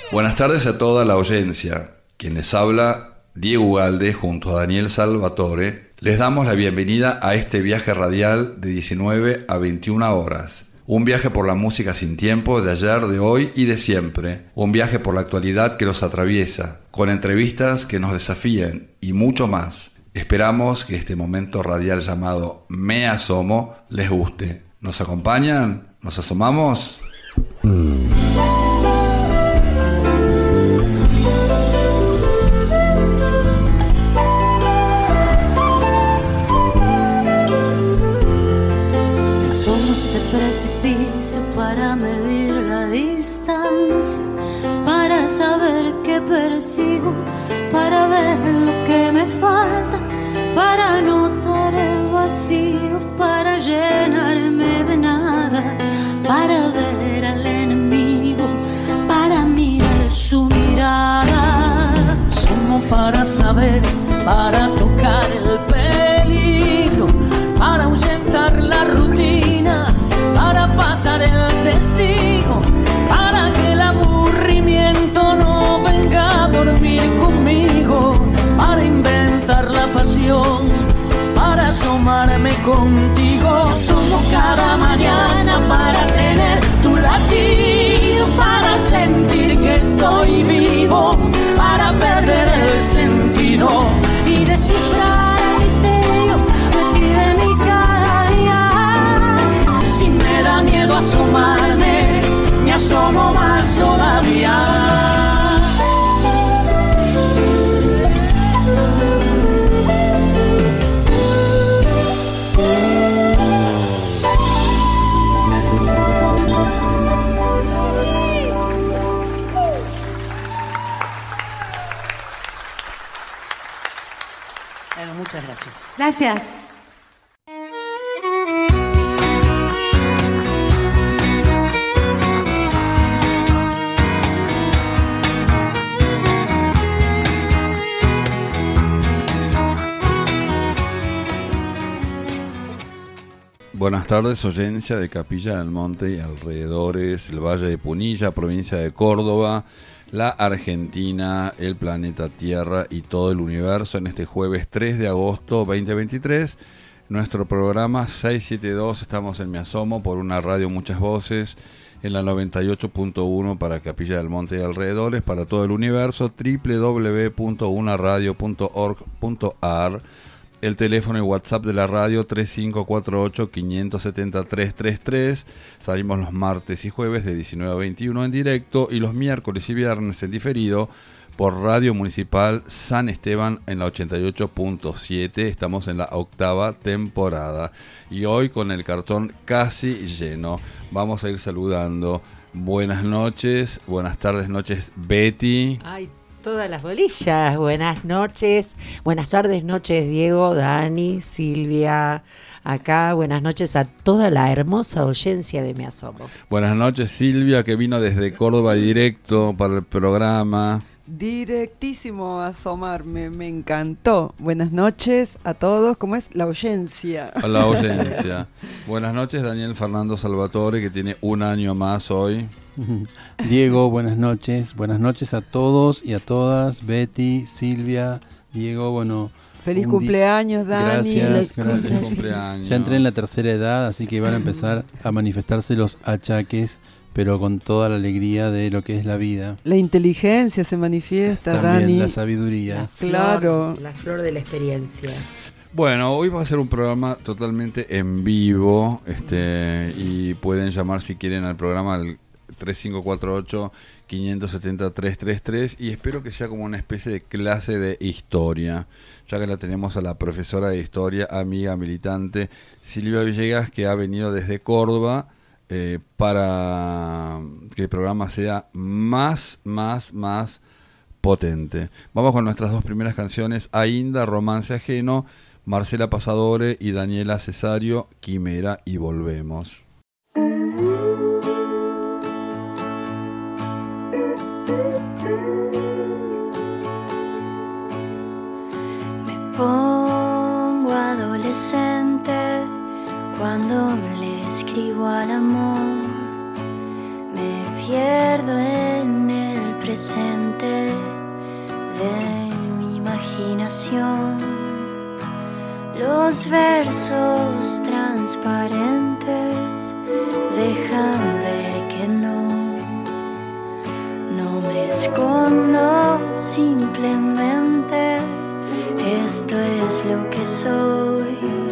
Buenas tardes a toda la audiencia. Quien les habla, Diego Ugalde, junto a Daniel Salvatore, les damos la bienvenida a este viaje radial de 19 a 21 horas. Un viaje por la música sin tiempo de ayer, de hoy y de siempre. Un viaje por la actualidad que los atraviesa, con entrevistas que nos desafíen y mucho más. Esperamos que este momento radial llamado Me Asomo les guste. ¿Nos acompañan? ¿Nos asomamos? Precipicio para medir la distancia, para saber qué persigo, para ver lo que me falta, para notar el vacío, para llenarme de nada, para ver al enemigo, para mirar su mirada. Somos para saber, para tocar el peligro, para ahuyentar la rutina, para pasar el testigo, para que el aburrimiento no venga a dormir conmigo, para inventar la pasión, para asomarme contigo. Somos cada mañana para tener tu latido, para sentir que estoy vivo, para perder el sentido y descifrar el misterio de ti, de mi cada día. Si me da miedo asomarme, me asomo más todavía. Bueno, muchas gracias. Gracias. Buenas tardes, audiencia de Capilla del Monte y alrededores, el Valle de Punilla, provincia de Córdoba, la Argentina, el planeta Tierra y todo el universo en este jueves 3 de agosto 2023. Nuestro programa 672, estamos en Me Asomo por una radio Muchas Voces, en la 98.1 para Capilla del Monte y alrededores, para todo el universo, www.unaradio.org.ar. El teléfono y WhatsApp de la radio 3548-570-333. Salimos los martes y jueves de 19 a 21 en directo y los miércoles y viernes en diferido por Radio Municipal San Esteban en la 88.7. Estamos en la 8ª temporada y hoy con el cartón casi lleno. Vamos a ir saludando. Buenas noches, buenas tardes, noches, Betty. Ay, todas las bolillas, buenas noches, buenas tardes, noches Diego, Dani, Silvia, acá, buenas noches a toda la hermosa audiencia de Me Asomo. Buenas noches Silvia, que vino desde Córdoba directo para el programa. Directísimo a asomarme, me encantó. Buenas noches a todos, ¿cómo es? La audiencia. A la audiencia. Buenas noches Daniel Fernando Salvatore, que tiene un año más hoy. Diego, buenas noches a todos y a todas, Betty, Silvia, Diego, bueno. Feliz cumpleaños, Dani. Gracias. Feliz cumpleaños. Ya entré en la tercera edad, así que van a empezar a manifestarse los achaques, pero con toda la alegría de lo que es la vida. La inteligencia se manifiesta, también, Dani. la sabiduría. Claro. La flor de la experiencia. Bueno, hoy va a ser un programa totalmente en vivo, y pueden llamar si quieren al programa al 3548-570-333 y espero que sea como una especie de clase de historia, ya que la tenemos a la profesora de historia, amiga, militante, Silvia Villegas, que ha venido desde Córdoba para que el programa sea más potente. Vamos con nuestras dos primeras canciones, Ainda, Romance Ajeno, Marcela Pasadore y Daniela Cesario, Quimera, y volvemos. Pongo adolescente cuando le escribo al amor. Me pierdo en el presente de mi imaginación. Los versos transparentes dejan ver que no me escondo, simplemente esto es lo que soy.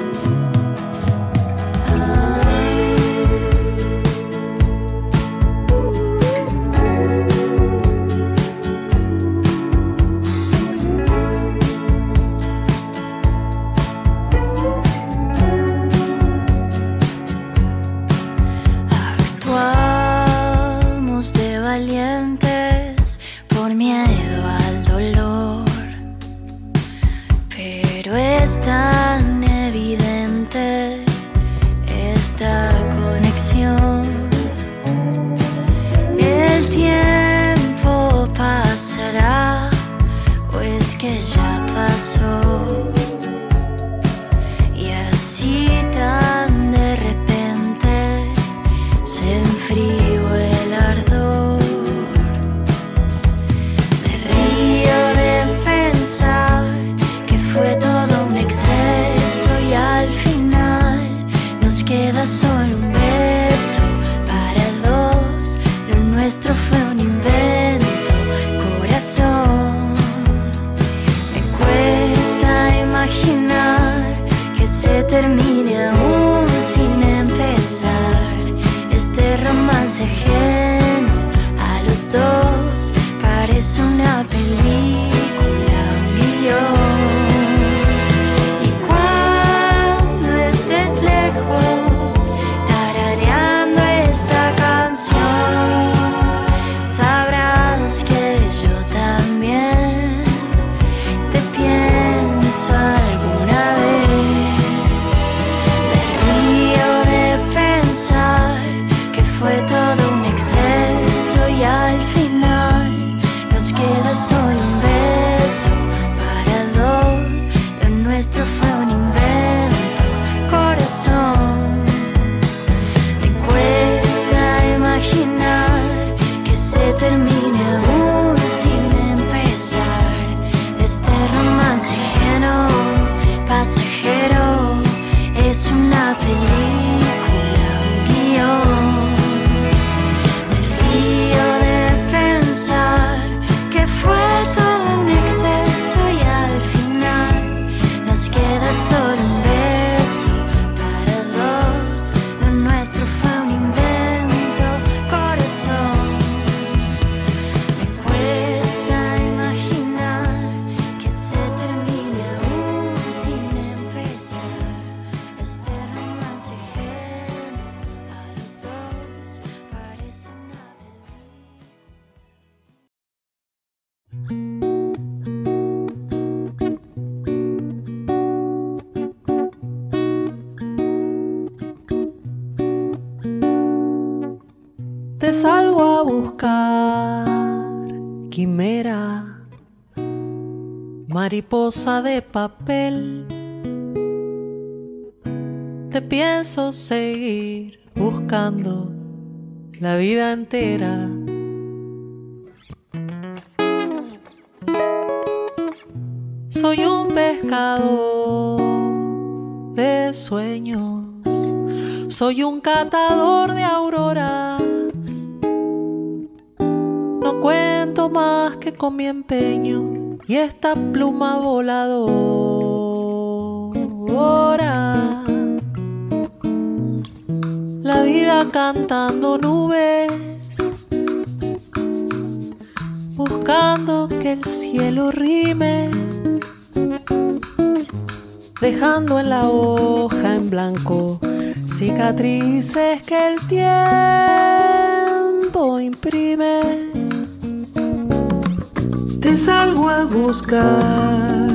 Tan evidente esta conexión. El tiempo pasará, pues que ya pasó. Y así tan de repente se enfrió el ardor. Me río de pensar que fue todo un exceso y al final nos queda solo un beso para dos. Lo nuestro fue un invento, corazón. Me cuesta imaginar que se termine aún sin empezar este romance ajeno a los dos. Parece una película, un guión. Te salgo a buscar, quimera, mariposa de papel. Te pienso seguir buscando la vida entera. Soy un pescador de sueños, soy un catador de auroras. No cuento más que con mi empeño y esta pluma voladora. La vida cantando nubes, buscando que el cielo rime, dejando en la hoja en blanco cicatrices que el tiempo imprime. Te salgo a buscar,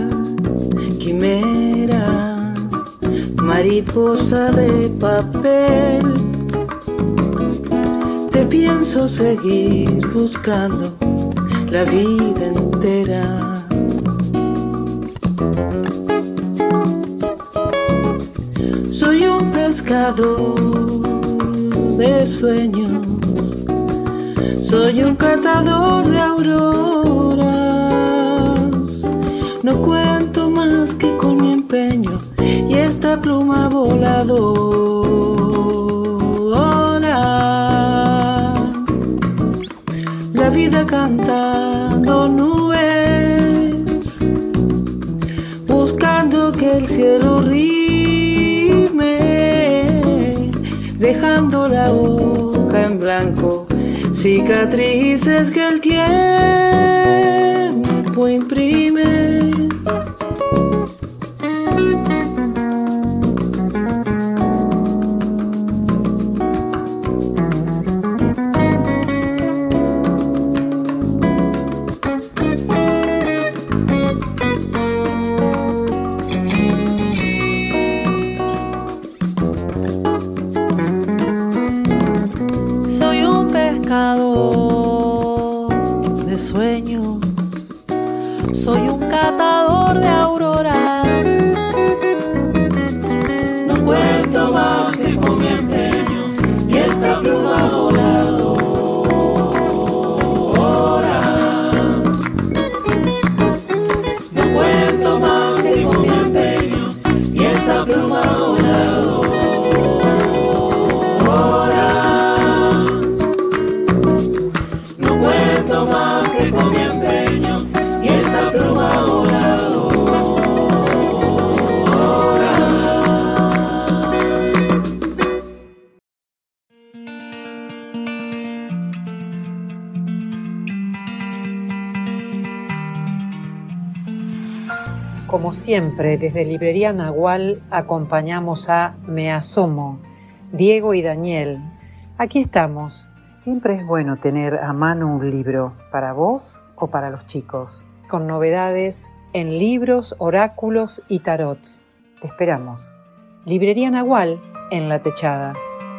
quimera, mariposa de papel. Te pienso seguir buscando la vida entera. Soy un pescador de sueños, Soy un catador de auroras, no cuento más que con mi empeño y esta pluma voladora. La vida cantando nubes, buscando que el cielo rime, dejando la hoja en blanco, cicatrices que el tiempo imprime. De sueños, soy un catador de auroras, no cuento más que con mi empeño y esta pluma voladora. No cuento más que con mi empeño y esta pluma voladora. Más que con mi empeño y esta pluma voladora. Como siempre, desde Librería Nahual acompañamos a Me Asomo, Diego y Daniel. Aquí estamos. Siempre es bueno tener a mano un libro, para vos o para los chicos, con novedades en libros, oráculos y tarots. Te esperamos. Librería Nahual en La Techada.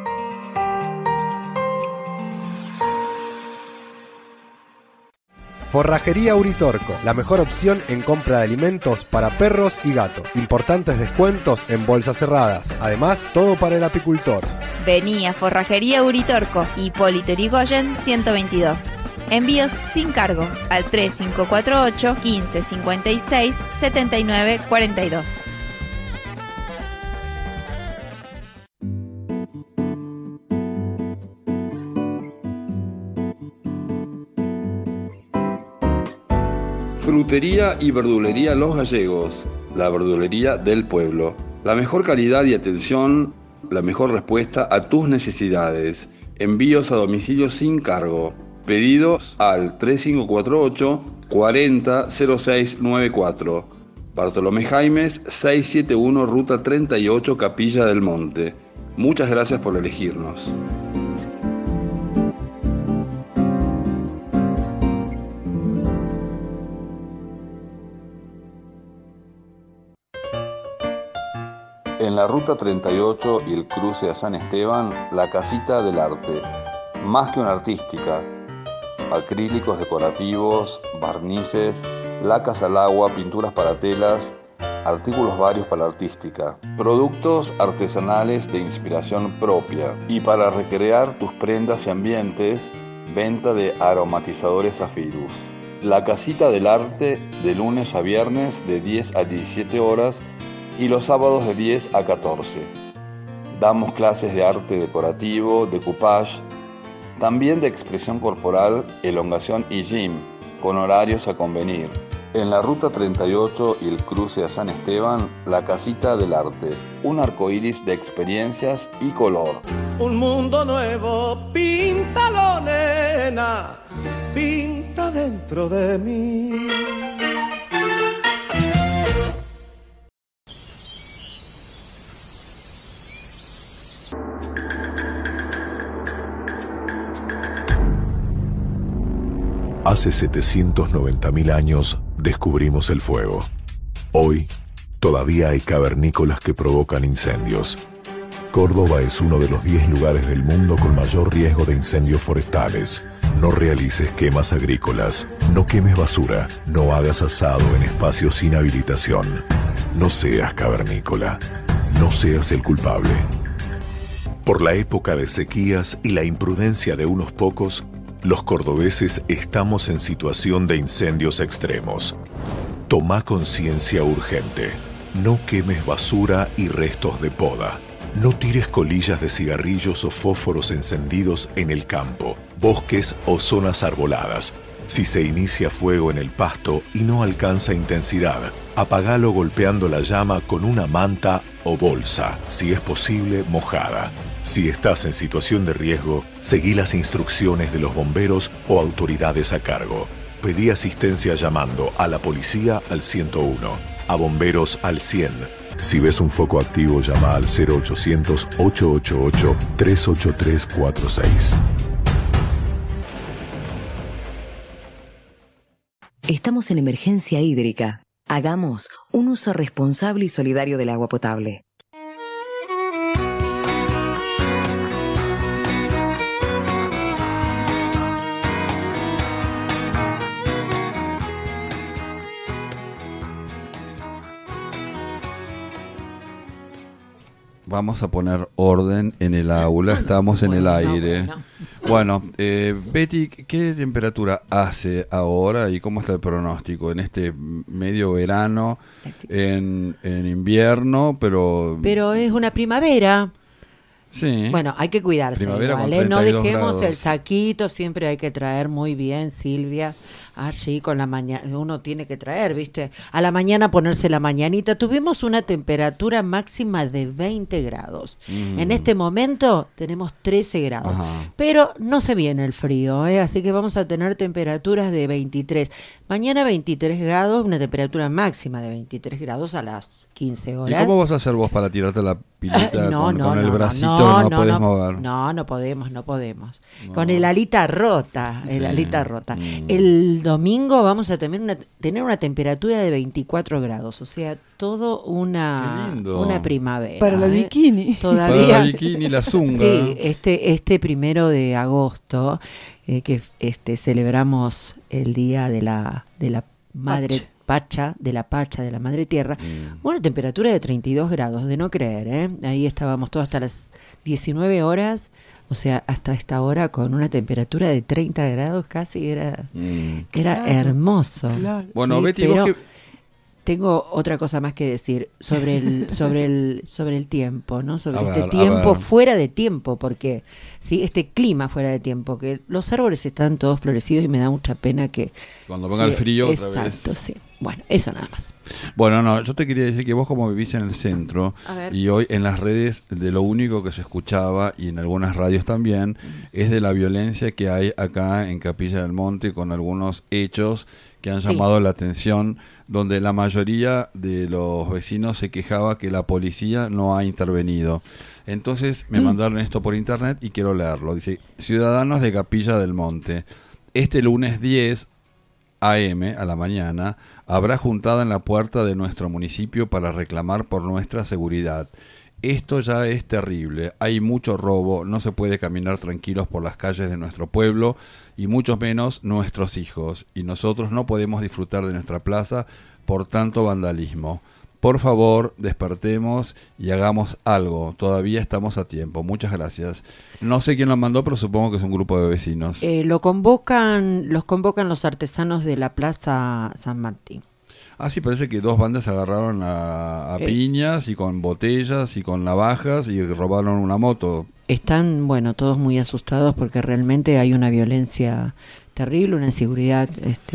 Forrajería Uritorco, la mejor opción en compra de alimentos para perros y gatos. Importantes descuentos en bolsas cerradas. Además, todo para el apicultor. Vení a Forrajería Uritorco, Hipólito Yrigoyen 122. Envíos sin cargo al 3548 1556 7942. Frutería y verdulería Los Gallegos, la verdulería del pueblo. La mejor calidad y atención, la mejor respuesta a tus necesidades. Envíos a domicilio sin cargo. Pedidos al 3548 400694. Bartolomé Jaimes 671 Ruta 38 Capilla del Monte. Muchas gracias por elegirnos. En la Ruta 38 y el cruce a San Esteban, la Casita del Arte. Más que una artística. Acrílicos decorativos, barnices, lacas al agua, pinturas para telas, artículos varios para artística. Productos artesanales de inspiración propia. Y para recrear tus prendas y ambientes, venta de aromatizadores Zafirus. La Casita del Arte, de lunes a viernes de 10 a 17 horas, y los sábados de 10 a 14. Damos clases de arte decorativo, decoupage, también de expresión corporal, elongación y gym, con horarios a convenir. En la Ruta 38 y el cruce a San Esteban, la Casita del Arte, un arcoíris de experiencias y color. Un mundo nuevo, píntalo, nena, pinta dentro de mí. Hace 790.000 años descubrimos el fuego. Hoy, todavía hay cavernícolas que provocan incendios. Córdoba es uno de los 10 lugares del mundo con mayor riesgo de incendios forestales. No realices quemas agrícolas, no quemes basura, no hagas asado en espacios sin habilitación. No seas cavernícola, no seas el culpable. Por la época de sequías y la imprudencia de unos pocos, Los cordobeses estamos en situación de incendios extremos. Toma conciencia urgente. No quemes basura y restos de poda. No tires colillas de cigarrillos o fósforos encendidos en el campo, bosques o zonas arboladas. Si se inicia fuego en el pasto y no alcanza intensidad, apagalo golpeando la llama con una manta o bolsa, si es posible mojada. Si estás en situación de riesgo, seguí las instrucciones de los bomberos o autoridades a cargo. Pedí asistencia llamando a la policía al 101, a bomberos al 100. Si ves un foco activo, llama al 0800-888-38346. Estamos en emergencia hídrica. Hagamos un uso responsable y solidario del agua potable. Vamos a poner orden en el aula, estamos en el aire. Bueno, Betty, ¿qué temperatura hace ahora y cómo está el pronóstico en este medio verano, en invierno, pero es una primavera? Sí. Bueno, hay que cuidarse Primavera igual, con no 32 dejemos grados. el saquito, siempre hay que traer muy bien, Silvia. Allí con la mañana, uno tiene que traer, ¿viste? A la mañana ponerse la mañanita. Tuvimos una temperatura máxima de 20 grados. En este momento tenemos 13 grados. Ajá. Pero no se viene el frío, ¿eh? Así que vamos a tener temperaturas de 23. Mañana 23 grados, una temperatura máxima de 23 grados a las 15 horas. ¿Y cómo vas a hacer vos para tirarte la pilita con el bracito? No podés mover. No podemos. No. Con el alita rota, rota. El domingo vamos a tener una temperatura de 24 grados, o sea, todo una primavera. Para la bikini. Todavía. Para la bikini, la zunga. Sí, este 1 de agosto, que celebramos el día de la madre Pacha, de la madre tierra. Bueno, temperatura de 32 grados, de no creer, ¿eh? Ahí estábamos todos hasta las 19 horas. O sea, hasta esta hora con una temperatura de 30 grados casi era Claro, hermoso. claro. Bueno, Sí, Betty, pero vos tengo otra cosa más que decir sobre el tiempo, ¿no? Sobre A este ver. tiempo fuera de tiempo, porque sí, este clima fuera de tiempo, que los árboles están todos florecidos y me da mucha pena que Cuando ponga el frío otra vez. Exacto, sí. Bueno, eso nada más. Bueno, no, yo te quería decir que vos como vivís en el centro A ver. y hoy en las redes de lo único que se escuchaba y en algunas radios también es de la violencia que hay acá en Capilla del Monte con algunos hechos que han Sí. llamado la atención, donde la mayoría de los vecinos se quejaba que la policía no ha intervenido. Entonces me mandaron esto por internet y quiero leerlo. Dice: ciudadanos de Capilla del Monte, este lunes 10 a.m. a la mañana habrá juntada en la puerta de nuestro municipio para reclamar por nuestra seguridad. Esto ya es terrible, hay mucho robo, no se puede caminar tranquilos por las calles de nuestro pueblo y mucho menos nuestros hijos, y nosotros no podemos disfrutar de nuestra plaza por tanto vandalismo. Por favor, despertemos y hagamos algo, todavía estamos a tiempo. Muchas gracias. No sé quién lo mandó, pero supongo que es un grupo de vecinos. Los convocan los artesanos de la Plaza San Martín. Ah, sí, parece que dos bandas se agarraron a piñas y con botellas y con navajas y robaron una moto. Están, bueno, todos muy asustados porque realmente hay una violencia terrible, una inseguridad,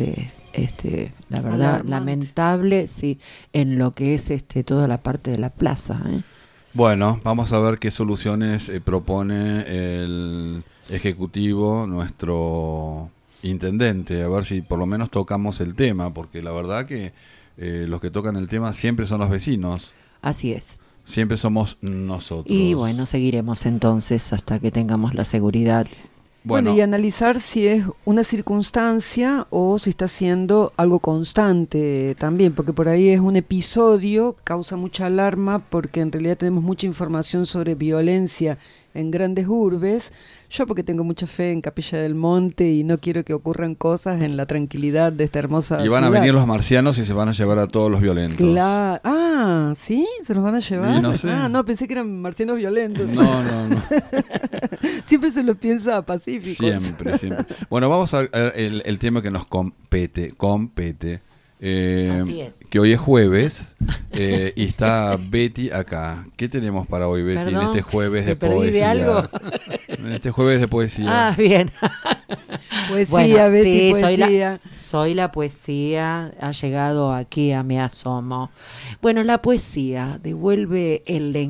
la verdad, Alarmante. lamentable, sí, en lo que es toda la parte de la plaza, ¿eh? Bueno, vamos a ver qué soluciones propone el Ejecutivo, nuestro intendente, a ver si por lo menos tocamos el tema, porque la verdad que los que tocan el tema siempre son los vecinos. Así es. Siempre somos nosotros. Y bueno, seguiremos entonces hasta que tengamos la seguridad. Bueno, y analizar si es una circunstancia o si está siendo algo constante también, porque por ahí es un episodio, causa mucha alarma porque en realidad tenemos mucha información sobre violencia en grandes urbes. Yo porque tengo mucha fe en Capilla del Monte y no quiero que ocurran cosas en la tranquilidad de esta hermosa ciudad. Y van a venir los marcianos y se van a llevar a todos los violentos. Claro. Ah, ¿sí? ¿Se los van a llevar? Y no sé. Ah, no, pensé que eran marcianos violentos. No. Siempre se los piensa pacíficos. Siempre. Bueno, vamos a ver el tema que nos compete. Así es. Que hoy es jueves y está Betty acá. ¿Qué tenemos para hoy, Betty, Perdón, en este jueves de ¿me perdí poesía? de algo? En este jueves de poesía. Ah, bien. Poesía, Bueno, Betty, sí, poesía. soy la poesía, ha llegado aquí a Me Asomo. Bueno, la poesía devuelve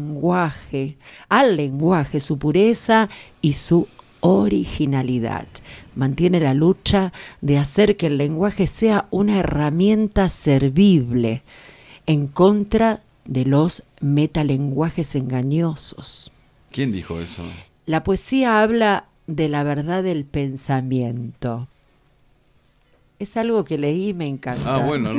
al lenguaje su pureza y su originalidad. Mantiene la lucha de hacer que el lenguaje sea una herramienta servible en contra de los metalenguajes engañosos. ¿Quién dijo eso? La poesía habla de la verdad del pensamiento. Es algo que leí y me encanta. Ah, bueno.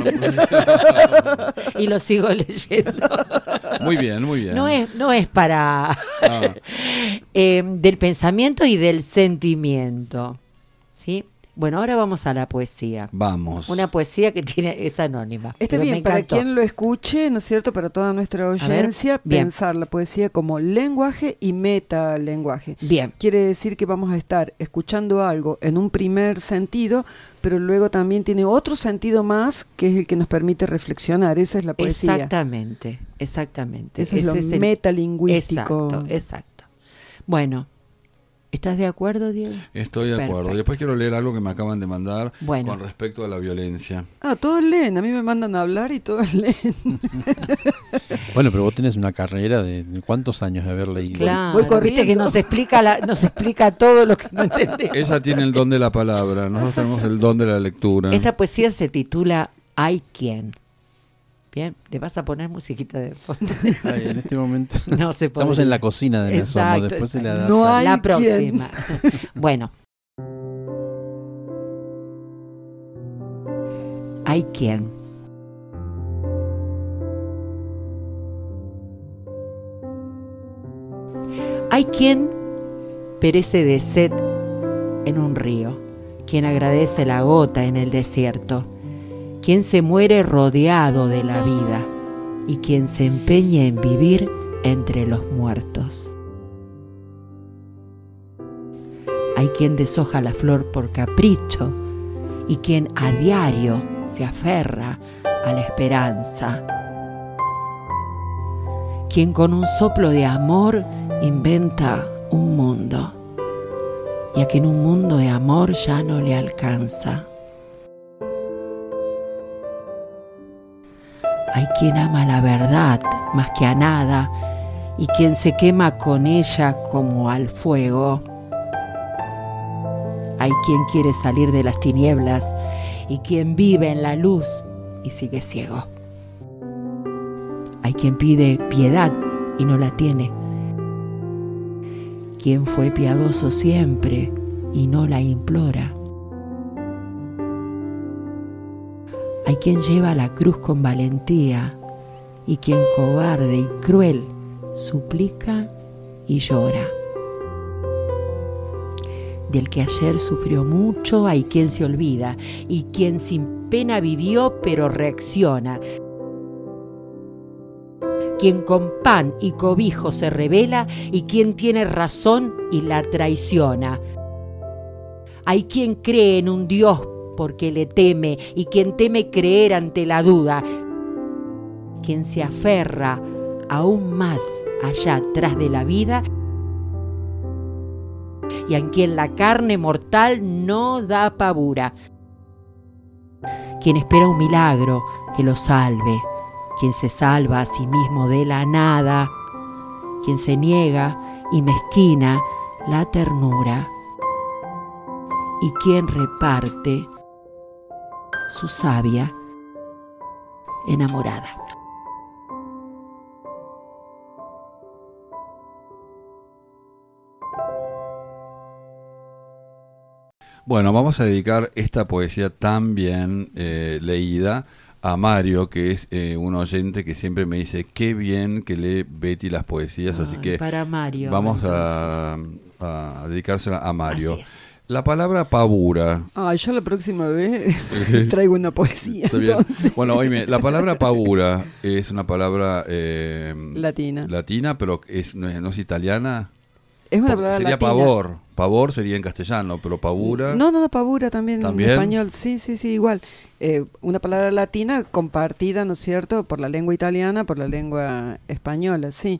Y lo sigo leyendo. Muy bien. No es para... del pensamiento y del sentimiento. ¿Sí? Bueno, ahora vamos a la poesía. Vamos. Una poesía que es anónima. Está pero bien, me para encantó. quien lo escuche, ¿no es cierto? Para toda nuestra audiencia, bien. pensar la poesía como lenguaje y metalenguaje. Bien. Quiere decir que vamos a estar escuchando algo en un primer sentido, pero luego también tiene otro sentido más, que es el que nos permite reflexionar. Esa es la poesía. Exactamente. Eso es lo metalingüístico. Exacto. Bueno, ¿estás de acuerdo, Diego? Estoy de acuerdo. Perfecto. Después quiero leer algo que me acaban de mandar Bueno. con respecto a la violencia. Ah, todos leen. A mí me mandan a hablar y todos leen. Bueno, pero vos tenés una carrera de ¿cuántos años de haber leído? Claro, Voy corriendo. viste que nos explica todo lo que no entendemos. Ella tiene el don de la palabra, nosotros tenemos el don de la lectura. Esta poesía se titula Hay quien. Bien, le vas a poner musiquita de fondo. Ay, en este momento No se puede. estamos en la cocina de Me Asomo, Exacto, después se le exacto. adapta. No hay La quien. próxima. Bueno. Hay quien. Hay quien perece de sed en un río, quien agradece la gota en el desierto, quien se muere rodeado de la vida y quien se empeña en vivir entre los muertos. Hay quien deshoja la flor por capricho y quien a diario se aferra a la esperanza. Quien con un soplo de amor inventa un mundo y a quien un mundo de amor ya no le alcanza. Hay quien ama la verdad más que a nada y quien se quema con ella como al fuego. Hay quien quiere salir de las tinieblas y quien vive en la luz y sigue ciego. Hay quien pide piedad y no la tiene. Quien fue piadoso siempre y no la implora. Hay quien lleva la cruz con valentía y quien cobarde y cruel suplica y llora. Del que ayer sufrió mucho hay quien se olvida y quien sin pena vivió pero reacciona. Quien con pan y cobijo se revela y quien tiene razón y la traiciona. Hay quien cree en un Dios porque le teme y quien teme creer ante la duda. Quien se aferra aún más allá atrás de la vida y a quien la carne mortal no da pavura. Quien espera un milagro que lo salve, quien se salva a sí mismo de la nada, quien se niega y mezquina la ternura, y quien reparte su savia enamorada. Bueno, vamos a dedicar esta poesía tan bien leída a Mario, que es un oyente que siempre me dice qué bien que lee Betty las poesías, así que para Mario, vamos a dedicársela a Mario. La palabra pavura. Yo la próxima vez traigo una poesía. Entonces. Bueno, oíme, la palabra pavura es una palabra latina, pero no es italiana. Es una palabra sería latina. pavor. Pavor sería en castellano, pero pavura. No, pavura también en español. Sí, igual. Una palabra latina compartida, ¿no es cierto?, por la lengua italiana, por la lengua española, sí.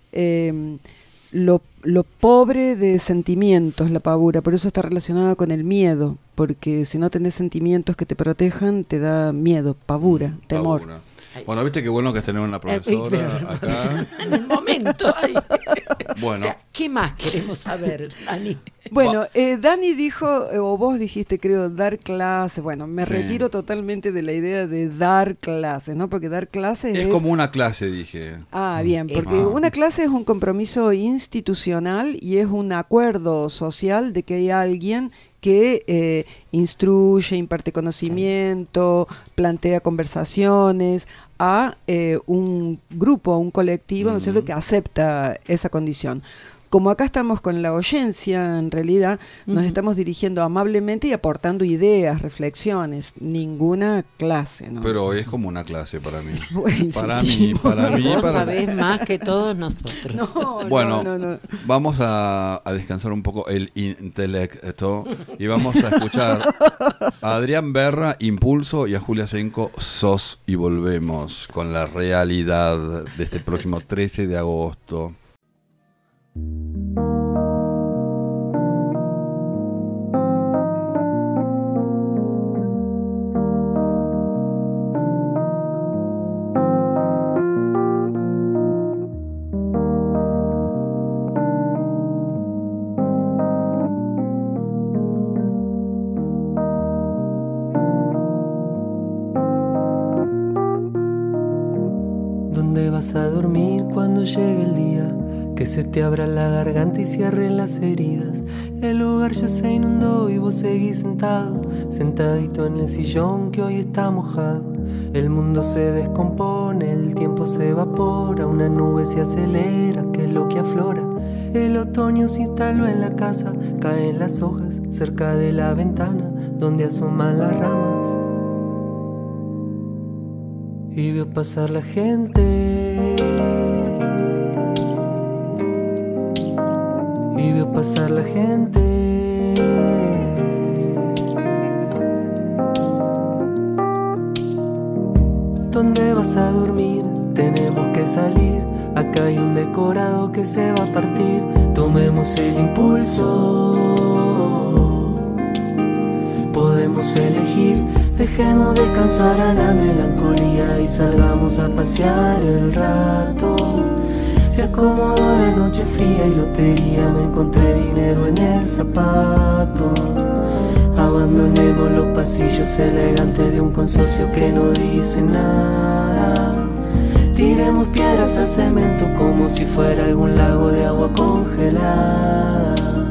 Lo pobre de sentimientos, la pavura, por eso está relacionada con el miedo, porque si no tenés sentimientos que te protejan, te da miedo, pavura, temor. Pavura. Bueno, viste qué bueno que tenemos una profesora acá. En el momento. Bueno. O sea, ¿qué más queremos saber, Dani? Bueno, Dani dijo, o vos dijiste, creo, dar clases. Bueno, me retiro totalmente de la idea de dar clases, ¿no? Porque dar clases es como una clase, dije. Bien, porque una clase es un compromiso institucional y es un acuerdo social de que hay alguien que instruye, imparte conocimiento, plantea conversaciones a un grupo, a un colectivo, ¿no es cierto?, que acepta esa condición. Como acá estamos con la oyencia, en realidad nos estamos dirigiendo amablemente y aportando ideas, reflexiones, ninguna clase, ¿no? Pero es como una clase para mí. Para mí. Vos sabés más que todos nosotros. No. Vamos a descansar un poco el intelecto y vamos a escuchar a Adrián Berra, Impulso, y a Julia Senco, Sos, y volvemos con la realidad de este próximo 13 de agosto. ¿Dónde vas a dormir cuando llegue el día? Que se te abra la garganta y cierren las heridas. El lugar ya se inundó y vos seguís sentado, sentadito en el sillón que hoy está mojado. El mundo se descompone, el tiempo se evapora, una nube se acelera, que es lo que aflora. El otoño se instaló en la casa, caen las hojas cerca de la ventana donde asoman las ramas. Y veo pasar la gente, y veo pasar la gente. ¿Dónde vas a dormir? Tenemos que salir. Acá hay un decorado que se va a partir. Tomemos el impulso. Podemos elegir. Dejemos descansar a la melancolía y salgamos a pasear el rato. Se acomodó la noche fría y lotería, me encontré dinero en el zapato. Abandonemos los pasillos elegantes de un consorcio que no dice nada. Tiremos piedras al cemento como si fuera algún lago de agua congelada.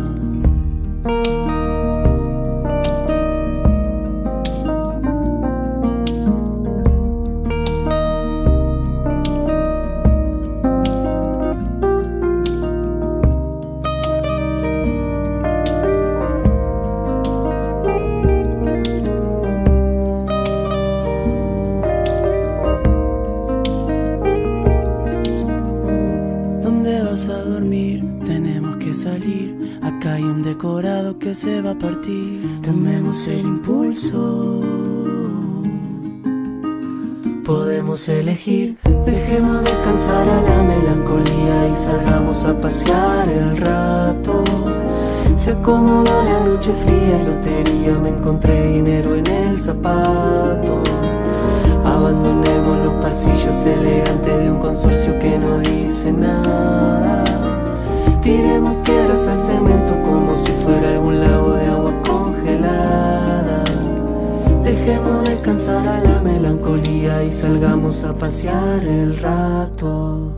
Que se va a partir. Tomemos el impulso. Podemos elegir. Dejemos descansar a la melancolía y salgamos a pasear el rato. Se acomodó la noche fría y lotería, me encontré dinero en el zapato. Abandonemos los pasillos elegantes de un consorcio que no dice nada. Tiremos piedras al cemento como si fuera algún lago de agua congelada. Dejemos descansar a la melancolía y salgamos a pasear el rato.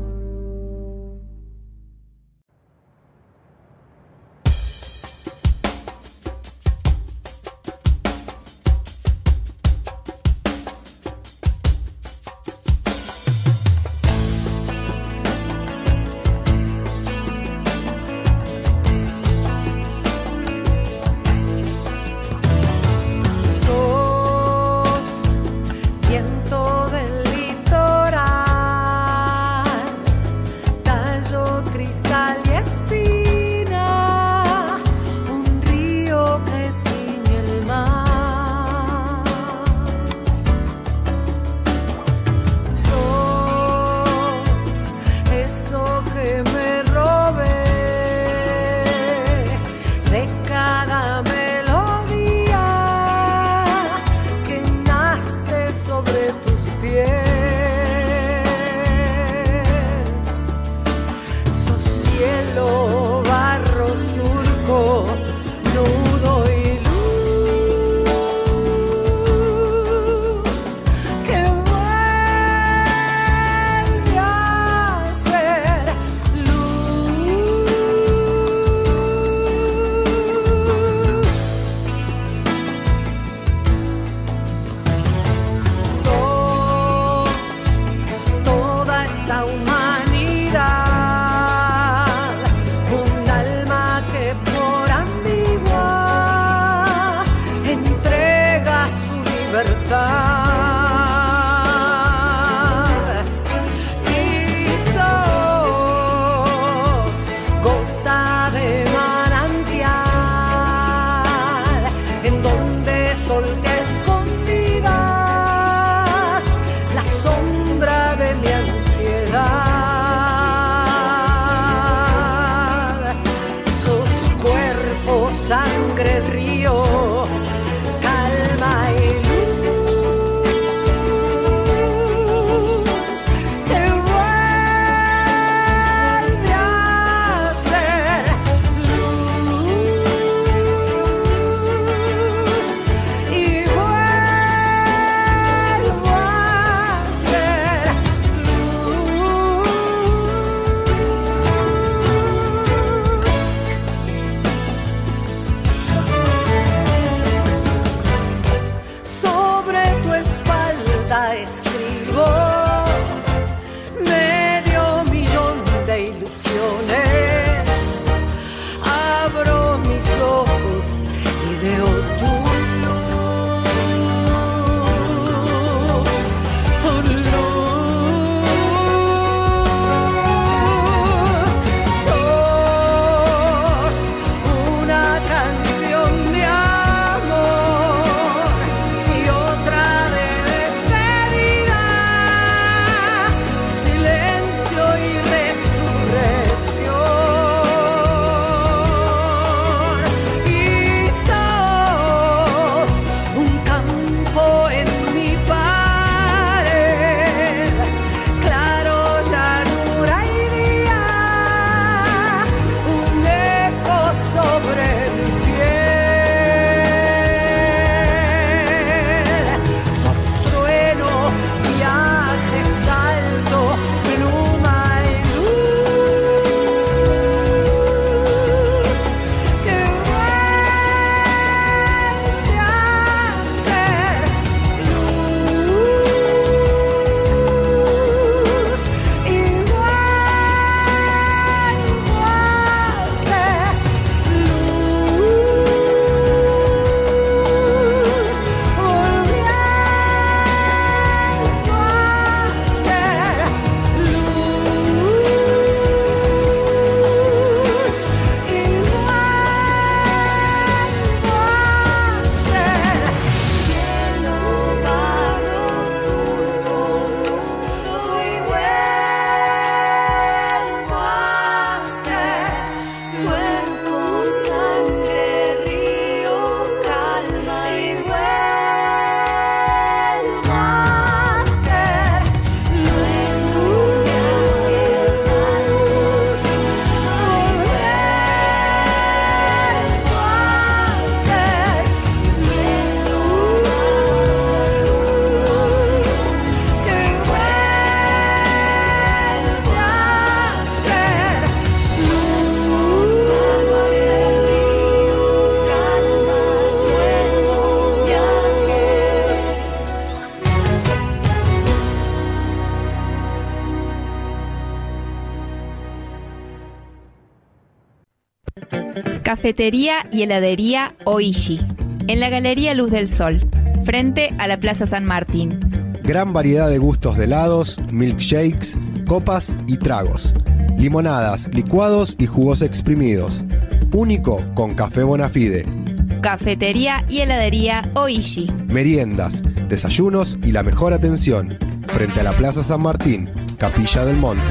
Cafetería y heladería Oishi, en la Galería Luz del Sol, frente a la Plaza San Martín. Gran variedad de gustos de helados, milkshakes, copas y tragos. Limonadas, licuados y jugos exprimidos. Único con café Bonafide. Cafetería y heladería Oishi. Meriendas, desayunos y la mejor atención. Frente a la Plaza San Martín, Capilla del Monte.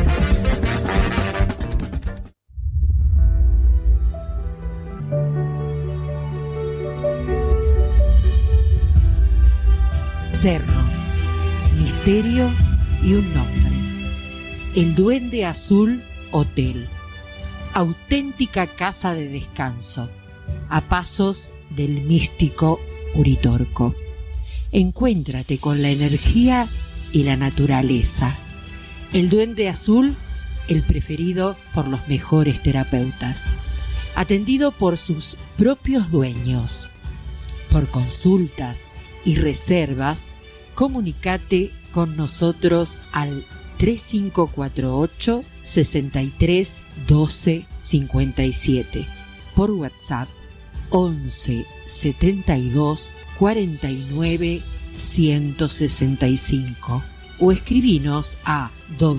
Cerro, misterio y un nombre. El Duende Azul Hotel. Auténtica casa de descanso, a pasos del místico Uritorco. Encuéntrate con la energía y la naturaleza. El Duende Azul, el preferido por los mejores terapeutas. Atendido por sus propios dueños. Por consultas y reservas, comunícate con nosotros al 3548 63 12 57, por WhatsApp 11 72 49 165 o escribinos a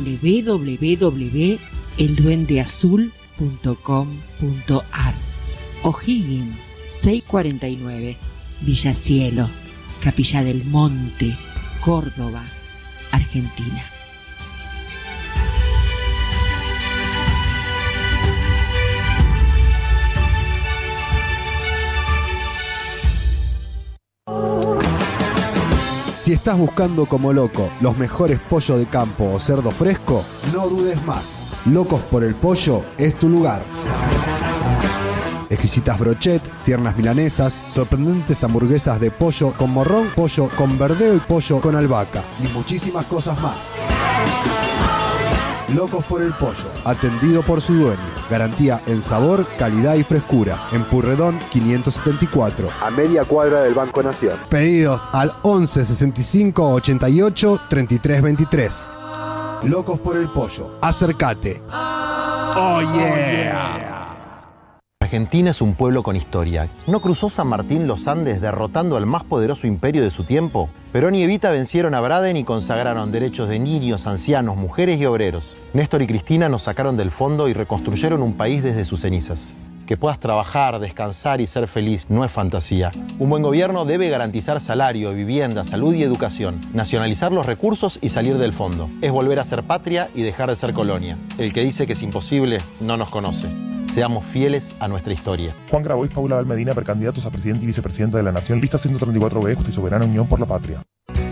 www.elduendeazul.com.ar. O'Higgins 649, Villa Cielo, Capilla del Monte, Córdoba, Argentina. Si estás buscando como loco los mejores pollos de campo o cerdo fresco, no dudes más. Locos por el Pollo es tu lugar. Exquisitas brochet, tiernas milanesas, sorprendentes hamburguesas de pollo con morrón, pollo con verdeo y pollo con albahaca y muchísimas cosas más. Locos por el Pollo, atendido por su dueño. Garantía en sabor, calidad y frescura. En Purredón 574, a media cuadra del Banco Nación. Pedidos al 11 65 88 33 23. Locos por el Pollo, acércate. Oh yeah. Argentina es un pueblo con historia. ¿No cruzó San Martín los Andes derrotando al más poderoso imperio de su tiempo? Perón y Evita vencieron a Braden y consagraron derechos de niños, ancianos, mujeres y obreros. Néstor y Cristina nos sacaron del fondo y reconstruyeron un país desde sus cenizas. Que puedas trabajar, descansar y ser feliz no es fantasía. Un buen gobierno debe garantizar salario, vivienda, salud y educación, nacionalizar los recursos y salir del fondo. Es volver a ser patria y dejar de ser colonia. El que dice que es imposible no nos conoce. Seamos fieles a nuestra historia. Juan Grabois, Paula Valmedina, precandidatos a presidente y vicepresidenta de la Nación, lista 134B, Justa y Soberana Unión por la Patria.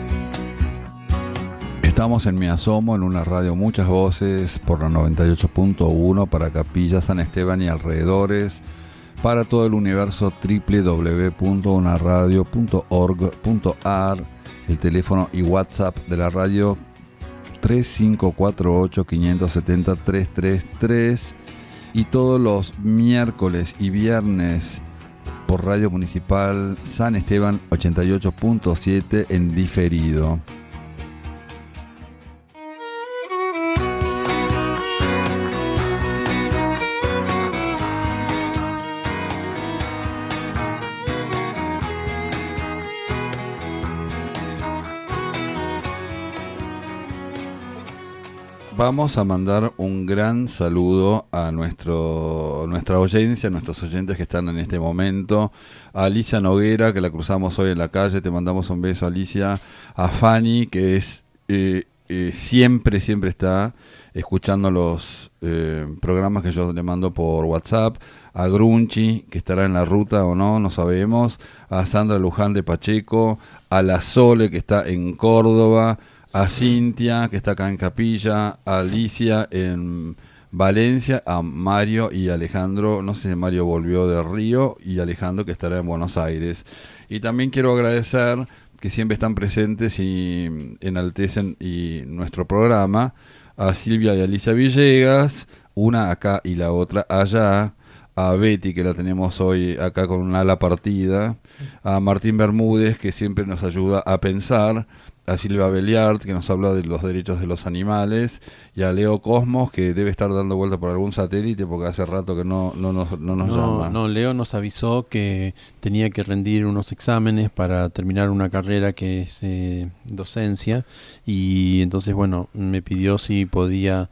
Estamos en Me Asomo, en una radio Muchas Voces, por la 98.1 para Capilla San Esteban y alrededores, para todo el universo www.unaradio.org.ar, el teléfono y WhatsApp de la radio 3548 570 333, y todos los miércoles y viernes por Radio Municipal San Esteban 88.7 en diferido. Vamos a mandar un gran saludo a nuestra audiencia, a nuestros oyentes que están en este momento. A Alicia Noguera, que la cruzamos hoy en la calle, te mandamos un beso, Alicia. A Fanny, que es siempre está escuchando los programas que yo le mando por WhatsApp. A Grunchi, que estará en la ruta o no sabemos. A Sandra Luján de Pacheco. A la Sole, que está en Córdoba. A Cintia, que está acá en Capilla, a Alicia en Valencia, a Mario y Alejandro, no sé si Mario volvió de Río, y Alejandro, que estará en Buenos Aires. Y también quiero agradecer que siempre están presentes y enaltecen nuestro programa, a Silvia y Alicia Villegas, una acá y la otra allá, a Betty, que la tenemos hoy acá con una ala partida, a Martín Bermúdez, que siempre nos ayuda a pensar, a Silvia Belliard, que nos habla de los derechos de los animales, y a Leo Cosmos, que debe estar dando vuelta por algún satélite porque hace rato que no nos llama. No, Leo nos avisó que tenía que rendir unos exámenes para terminar una carrera que es docencia, y entonces, bueno, me pidió si podía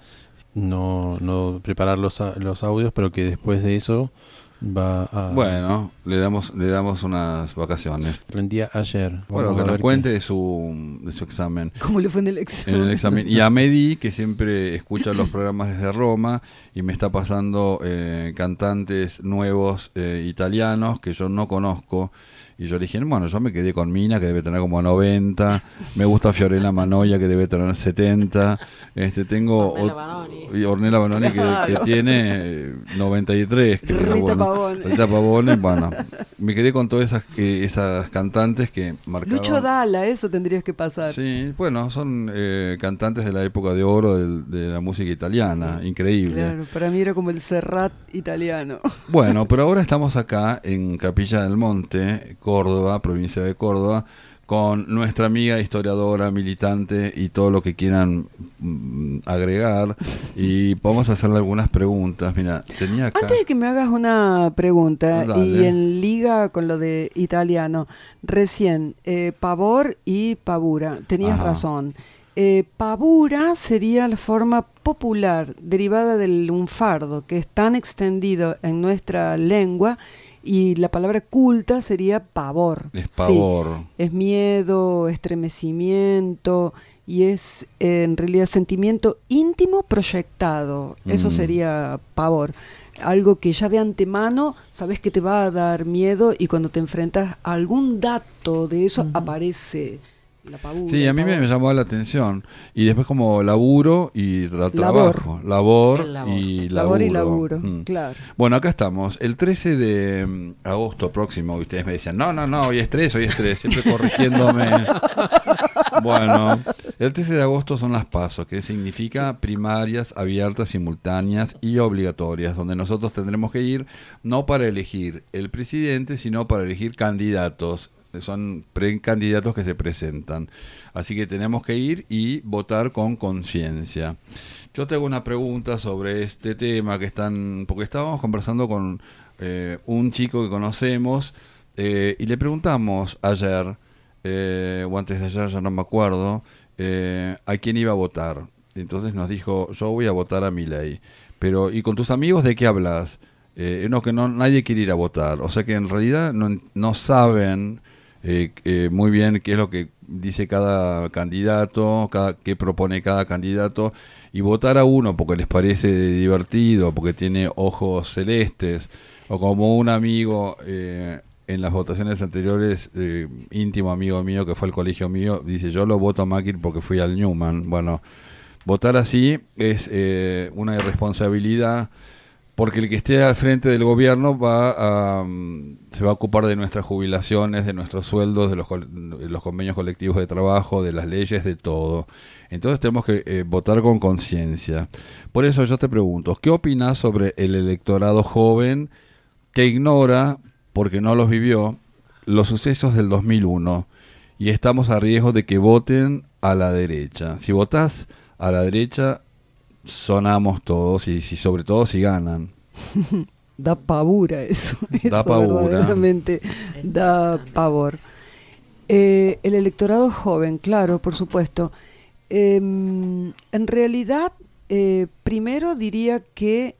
no preparar los audios, pero que después de eso va a... Bueno, le damos unas vacaciones. Rendía ayer. Bueno, que nos cuente de su examen. ¿Cómo le fue en el examen? En el examen. Y a Medi, que siempre escucha los programas desde Roma y me está pasando cantantes nuevos italianos que yo no conozco. Y yo le dije, bueno, yo me quedé con Mina, que debe tener como 90. Me gusta Fiorella Manoia, que debe tener 70. Tengo Ornella Banoni, que tiene 93. Rita Pavone. Rita Pavone, bueno. Me quedé con todas esas cantantes que marcaban. Lucho Dalla, eso tendrías que pasar. Sí, bueno, son cantantes de la época de oro de la música italiana. Sí, increíble. Claro, para mí era como el Serrat italiano. Bueno, pero ahora estamos acá en Capilla del Monte, Córdoba, provincia de Córdoba, con nuestra amiga historiadora, militante y todo lo que quieran agregar, y podemos hacerle algunas preguntas. Mira, tenía acá... Antes de que me hagas una pregunta, Dale. y en liga con lo de italiano, recién, pavor y pavura, tenías razón. Pavura sería la forma popular derivada del lunfardo, que es tan extendido en nuestra lengua, y la palabra culta sería pavor. Es pavor. Sí, es miedo, estremecimiento, y es en realidad sentimiento íntimo proyectado. Eso sería pavor. Algo que ya de antemano sabes que te va a dar miedo, y cuando te enfrentas a algún dato de eso aparece la pavura. Sí, a mí me llamó la atención. Y después como laburo y trabajo. Labor y laburo, claro. Bueno, acá estamos. El 13 de agosto próximo, y ustedes me decían, no, hoy es 3, siempre corrigiéndome. Bueno, el 13 de agosto son las PASO, que significa primarias, abiertas, simultáneas y obligatorias, donde nosotros tendremos que ir no para elegir el presidente, sino para elegir candidatos. Son precandidatos que se presentan. Así que tenemos que ir y votar con conciencia. Yo te hago una pregunta sobre este tema porque estábamos conversando con un chico que conocemos y le preguntamos ayer, o antes de ayer, ya no me acuerdo, a quién iba a votar. Entonces nos dijo, yo voy a votar a Milei. Pero, ¿y con tus amigos de qué hablas? Nadie quiere ir a votar. O sea que en realidad no saben muy bien qué es lo que dice cada candidato, qué propone cada candidato, y votar a uno porque les parece divertido, porque tiene ojos celestes, o como un amigo en las votaciones anteriores, íntimo amigo mío que fue al colegio mío, dice, yo lo voto a Macri porque fui al Newman. Bueno, votar así es una irresponsabilidad, porque el que esté al frente del gobierno se va a ocupar de nuestras jubilaciones, de nuestros sueldos, de los convenios colectivos de trabajo, de las leyes, de todo. Entonces tenemos que votar con conciencia. Por eso yo te pregunto, ¿qué opinas sobre el electorado joven que ignora, porque no los vivió, los sucesos del 2001? Y estamos a riesgo de que voten a la derecha. Si votás a la derecha, sonamos todos, y sobre todo si ganan. Da pavura eso. Da pavura. Verdaderamente da pavor. El electorado joven, claro, por supuesto. En realidad, primero diría que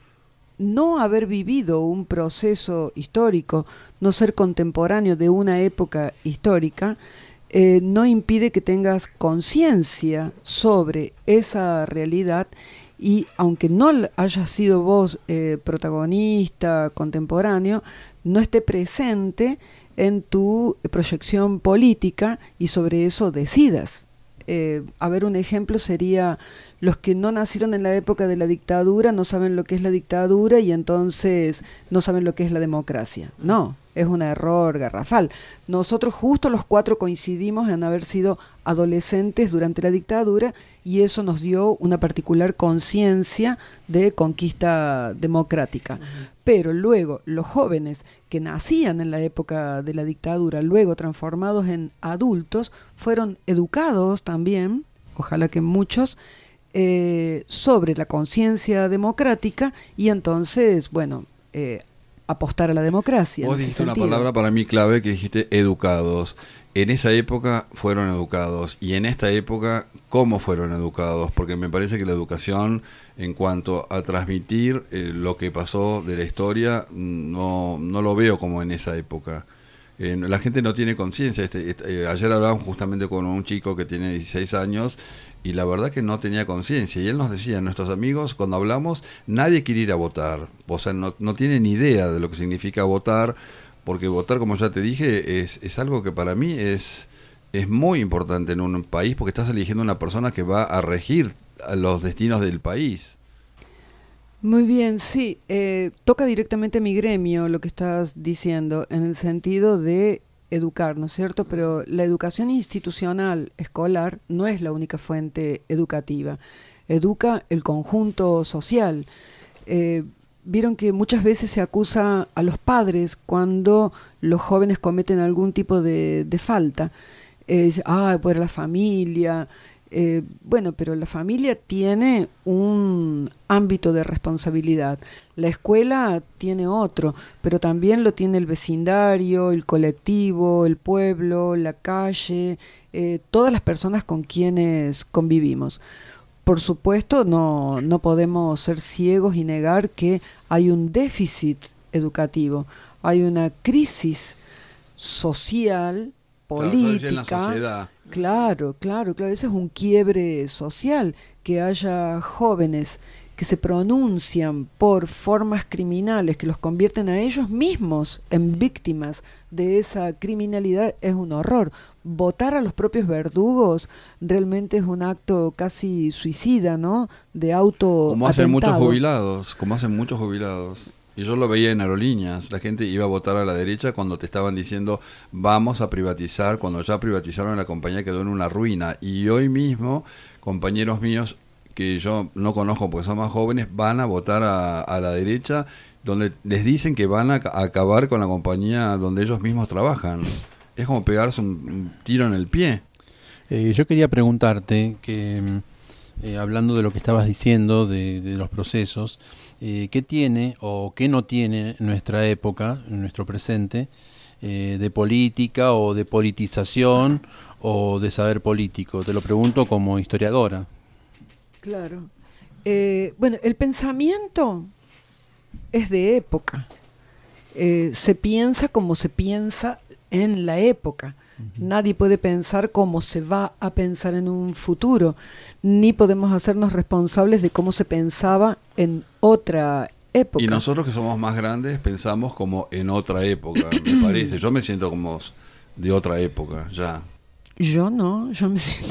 no haber vivido un proceso histórico, no ser contemporáneo de una época histórica, no impide que tengas conciencia sobre esa realidad, y aunque no hayas sido vos protagonista contemporáneo, no esté presente en tu proyección política y sobre eso decidas. A ver, un ejemplo sería los que no nacieron en la época de la dictadura, no saben lo que es la dictadura y entonces no saben lo que es la democracia. No, es un error garrafal. Nosotros justo los 4 coincidimos en haber sido adolescentes durante la dictadura y eso nos dio una particular conciencia de conquista democrática. Pero luego los jóvenes que nacían en la época de la dictadura, luego transformados en adultos, fueron educados también, ojalá que muchos, sobre la conciencia democrática y entonces, bueno, apostar a la democracia. Vos dijiste una palabra para mí clave que dijiste educados. En esa época fueron educados y en esta época, ¿cómo fueron educados? Porque me parece que la educación en cuanto a transmitir lo que pasó de la historia no lo veo como en esa época. La gente no tiene conciencia. Ayer hablábamos justamente con un chico que tiene 16 años y la verdad que no tenía conciencia. Y él nos decía, nuestros amigos, cuando hablamos, nadie quiere ir a votar. O sea, no tiene ni idea de lo que significa votar, porque votar, como ya te dije, es algo que para mí es muy importante en un país, porque estás eligiendo una persona que va a regir a los destinos del país. Muy bien, sí, toca directamente mi gremio lo que estás diciendo, en el sentido de educar, ¿no es cierto? Pero la educación institucional escolar no es la única fuente educativa, educa el conjunto social. Vieron que muchas veces se acusa a los padres cuando los jóvenes cometen algún tipo de falta. Pues la familia... bueno, pero la familia tiene un ámbito de responsabilidad, la escuela tiene otro, pero también lo tiene el vecindario, el colectivo, el pueblo, la calle, todas las personas con quienes convivimos. Por supuesto, no podemos ser ciegos y negar que hay un déficit educativo, hay una crisis social, política. En la sociedad. Claro, ese es un quiebre social, que haya jóvenes que se pronuncian por formas criminales que los convierten a ellos mismos en víctimas de esa criminalidad es un horror. Votar a los propios verdugos realmente es un acto casi suicida, ¿no? De auto como hacen muchos jubilados. Y yo lo veía en aerolíneas, la gente iba a votar a la derecha cuando te estaban diciendo vamos a privatizar, cuando ya privatizaron la compañía quedó en una ruina. Y hoy mismo, compañeros míos que yo no conozco porque son más jóvenes, van a votar a la derecha, donde les dicen que van a acabar con la compañía donde ellos mismos trabajan. Es como pegarse un tiro en el pie. Yo quería preguntarte, que hablando de lo que estabas diciendo, de los procesos, ¿qué tiene o qué no tiene nuestra época, nuestro presente, de política o de politización o de saber político? Te lo pregunto como historiadora. Claro. Bueno, el pensamiento es de época. Se piensa como se piensa en la época. Nadie puede pensar cómo se va a pensar en un futuro, ni podemos hacernos responsables de cómo se pensaba en otra época. Y nosotros que somos más grandes pensamos como en otra época, me parece. Yo me siento como de otra época, ya. Yo no, yo me siento...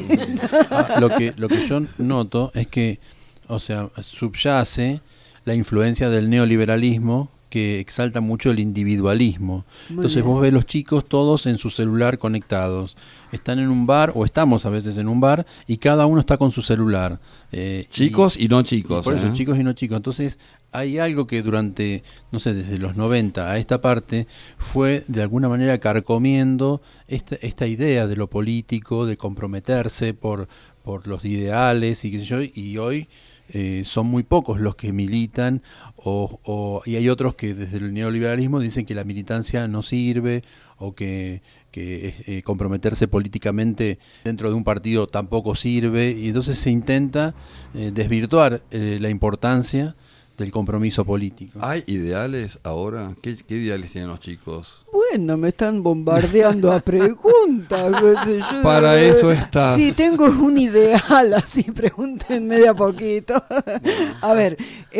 Lo que yo noto es que, o sea, subyace la influencia del neoliberalismo, que exalta mucho el individualismo. Entonces vos ves los chicos todos en su celular conectados. Están en un bar, o estamos a veces en un bar, y cada uno está con su celular. Chicos y no chicos. Por eso, chicos y no chicos. Entonces hay algo que durante, no sé, desde los 90 a esta parte, fue de alguna manera carcomiendo esta idea de lo político, de comprometerse por los ideales y qué sé yo, y hoy son muy pocos los que militan y hay otros que desde el neoliberalismo dicen que la militancia no sirve o que comprometerse políticamente dentro de un partido tampoco sirve, y entonces se intenta desvirtuar la importancia del compromiso político. ¿Hay ideales ahora? ¿Qué ideales tienen los chicos? Bueno, me están bombardeando a preguntas. Para eso estás. Sí, tengo un ideal, así pregúntenme de a poquito. A ver,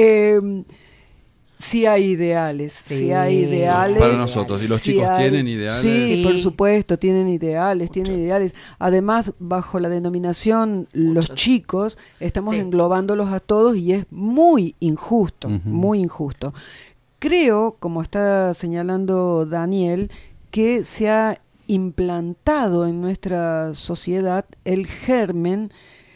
sí hay ideales, sí hay ideales. Para nosotros, ¿y los chicos tienen ideales? Sí, por supuesto, tienen ideales. Además, bajo la denominación los chicos, estamos englobándolos a todos y es muy injusto, muy injusto. creo, como está señalando Daniel, que se ha implantado en nuestra sociedad el germen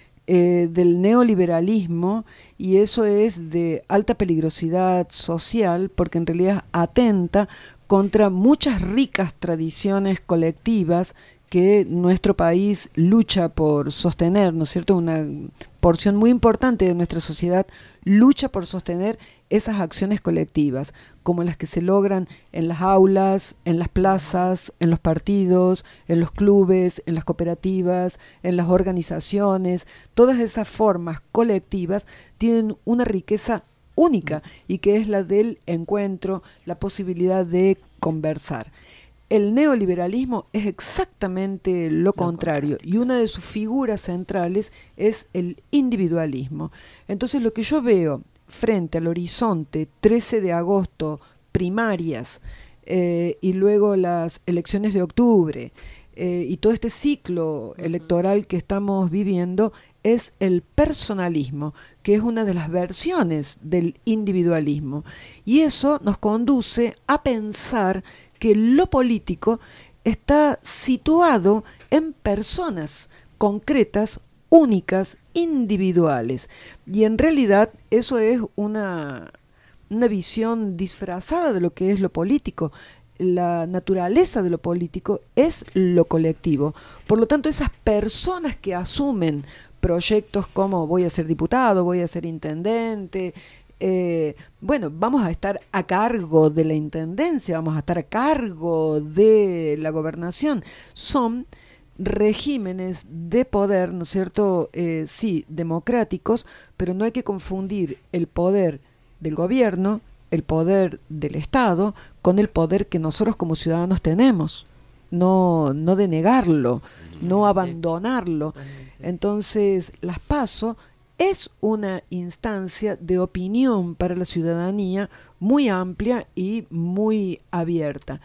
del neoliberalismo, y eso es de alta peligrosidad social, porque en realidad atenta contra muchas ricas tradiciones colectivas que nuestro país lucha por sostener, ¿no es cierto? Una porción muy importante de nuestra sociedad lucha por sostener esas acciones colectivas, como las que se logran en las aulas, en las plazas, en los partidos, en los clubes, en las cooperativas, en las organizaciones. Todas esas formas colectivas tienen una riqueza única, y que es la del encuentro, la posibilidad de conversar. El neoliberalismo es exactamente lo contrario, y una de sus figuras centrales es el individualismo. Entonces, lo que yo veo frente al horizonte 13 de agosto, primarias, y luego las elecciones de octubre, y todo este ciclo electoral que estamos viviendo, es el personalismo, que es una de las versiones del individualismo. Y eso nos conduce a pensar que lo político está situado en personas concretas, únicas, individuales. Y en realidad eso es una visión disfrazada de lo que es lo político. La naturaleza de lo político es lo colectivo. Por lo tanto, esas personas que asumen proyectos como voy a ser diputado, voy a ser intendente, bueno, vamos a estar a cargo de la intendencia, vamos a estar a cargo de la gobernación, son regímenes de poder, ¿no es cierto? Sí, democráticos, pero no hay que confundir el poder del gobierno, el poder del Estado, con el poder que nosotros como ciudadanos tenemos. No denegarlo, no abandonarlo. Entonces, las PASO es una instancia de opinión para la ciudadanía muy amplia y muy abierta.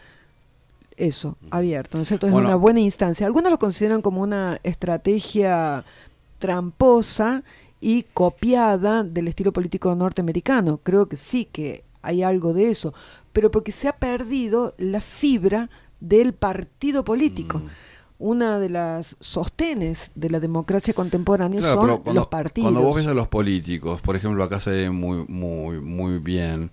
Eso, abierto, ¿no es cierto? Es una buena instancia. Algunos lo consideran como una estrategia tramposa y copiada del estilo político norteamericano. Creo que sí, que hay algo de eso, pero porque se ha perdido la fibra del partido político. Una de las sostenes de la democracia contemporánea son los partidos. Cuando vos ves a los políticos, por ejemplo, acá se ve muy bien,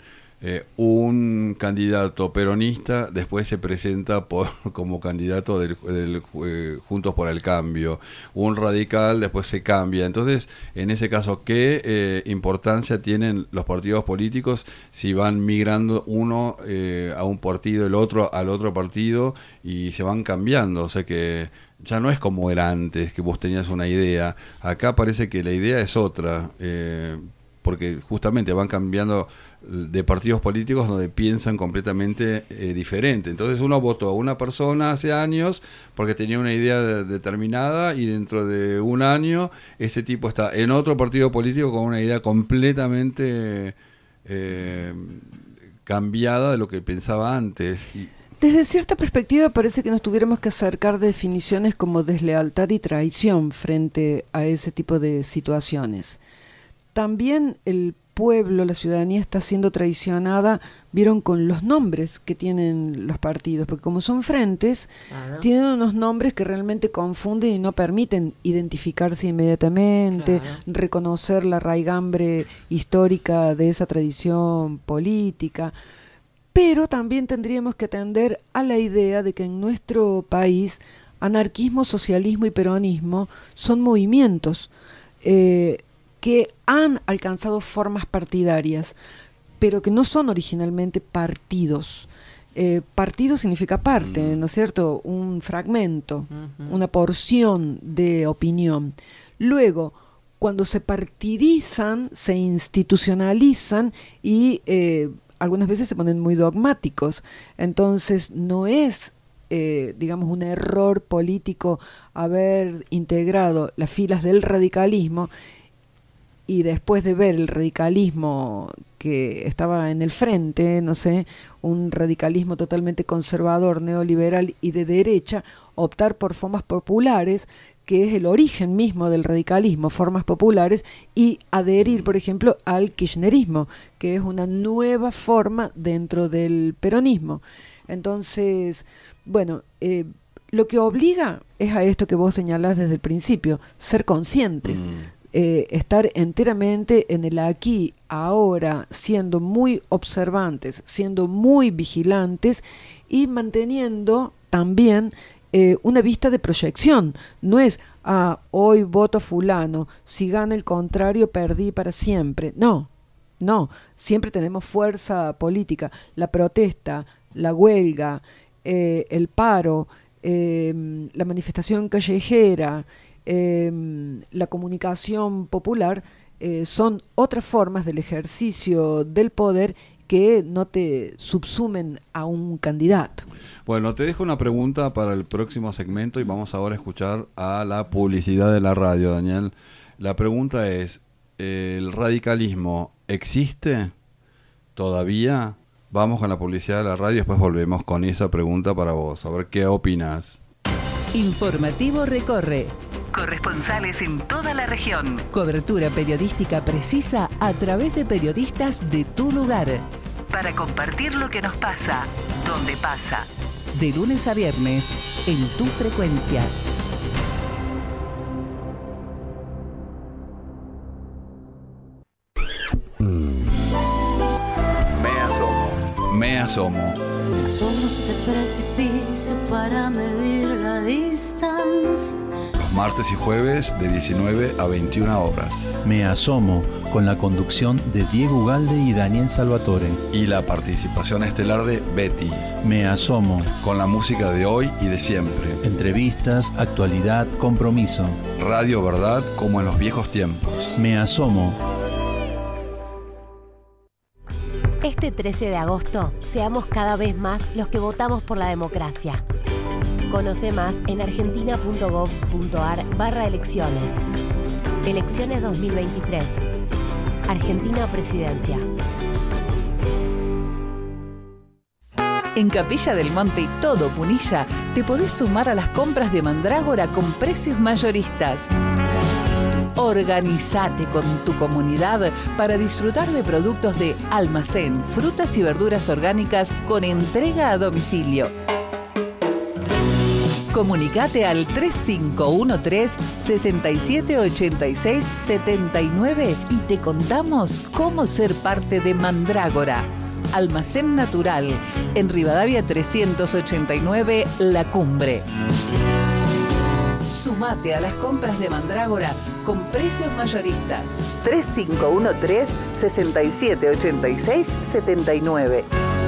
un candidato peronista después se presenta como candidato del Juntos por el Cambio, un radical después se cambia. Entonces, en ese caso, ¿qué importancia tienen los partidos políticos si van migrando uno a un partido, el otro al otro partido, y se van cambiando? O sea que ya no es como era antes, que vos tenías una idea. Acá parece que la idea es otra, porque justamente van cambiando de partidos políticos donde piensan completamente diferente. Entonces uno votó a una persona hace años porque tenía una idea determinada, y dentro de un año ese tipo está en otro partido político con una idea completamente cambiada de lo que pensaba antes. Desde cierta perspectiva parece que nos tuviéramos que acercar de definiciones como deslealtad y traición frente a ese tipo de situaciones. También el pueblo, la ciudadanía está siendo traicionada, vieron, con los nombres que tienen los partidos, porque como son frentes, tienen unos nombres que realmente confunden y no permiten identificarse inmediatamente, reconocer la raigambre histórica de esa tradición política. Pero también tendríamos que atender a la idea de que en nuestro país anarquismo, socialismo y peronismo son movimientos que han alcanzado formas partidarias, pero que no son originalmente partidos. Partido significa parte, ¿no es cierto? Un fragmento, una porción de opinión. Luego, cuando se partidizan, se institucionalizan y algunas veces se ponen muy dogmáticos. Entonces, no es, digamos, un error político haber integrado las filas del radicalismo, y después de ver el radicalismo que estaba en el frente, no sé, un radicalismo totalmente conservador, neoliberal y de derecha, optar por formas populares, que es el origen mismo del radicalismo, formas populares, y adherir, por ejemplo, al kirchnerismo, que es una nueva forma dentro del peronismo. Entonces, bueno, lo que obliga es a esto que vos señalás desde el principio, ser conscientes, estar enteramente en el aquí, ahora, siendo muy observantes, siendo muy vigilantes y manteniendo también una vista de proyección. No es, hoy voto fulano, si gana el contrario perdí para siempre. No, siempre tenemos fuerza política. La protesta, la huelga, el paro, la manifestación callejera, la comunicación popular son otras formas del ejercicio del poder que no te subsumen a un candidato. Bueno, te dejo una pregunta para el próximo segmento y vamos ahora a escuchar a la publicidad de la radio, Daniel. La pregunta es, ¿el radicalismo existe todavía? Vamos con la publicidad de la radio y después volvemos con esa pregunta para vos. A ver qué opinás. Informativo Recorre. Corresponsales en toda la región. Cobertura periodística precisa a través de periodistas de tu lugar. Para compartir lo que nos pasa, donde pasa. De lunes a viernes, en tu frecuencia. Me asomo. Somos de precipicio para medir la distancia. Los martes y jueves de 19 a 21 horas. Me asomo, con la conducción de Diego Ugalde y Daniel Salvatore. Y la participación estelar de Betty. Me asomo, con la música de hoy y de siempre. Entrevistas, actualidad, compromiso. Radio Verdad como en los viejos tiempos. Me asomo. Este 13 de agosto, seamos cada vez más los que votamos por la democracia. Conoce más en argentina.gov.ar/elecciones. Elecciones 2023. Argentina Presidencia. En Capilla del Monte y todo Punilla, te podés sumar a las compras de Mandrágora con precios mayoristas. Organizate con tu comunidad para disfrutar de productos de almacén, frutas y verduras orgánicas con entrega a domicilio. Comunicate al 3513-6786-79 y te contamos cómo ser parte de Mandrágora. Almacén Natural, en Rivadavia 389, La Cumbre. Sumate a las compras de Mandrágora con precios mayoristas. 3513-6786-79.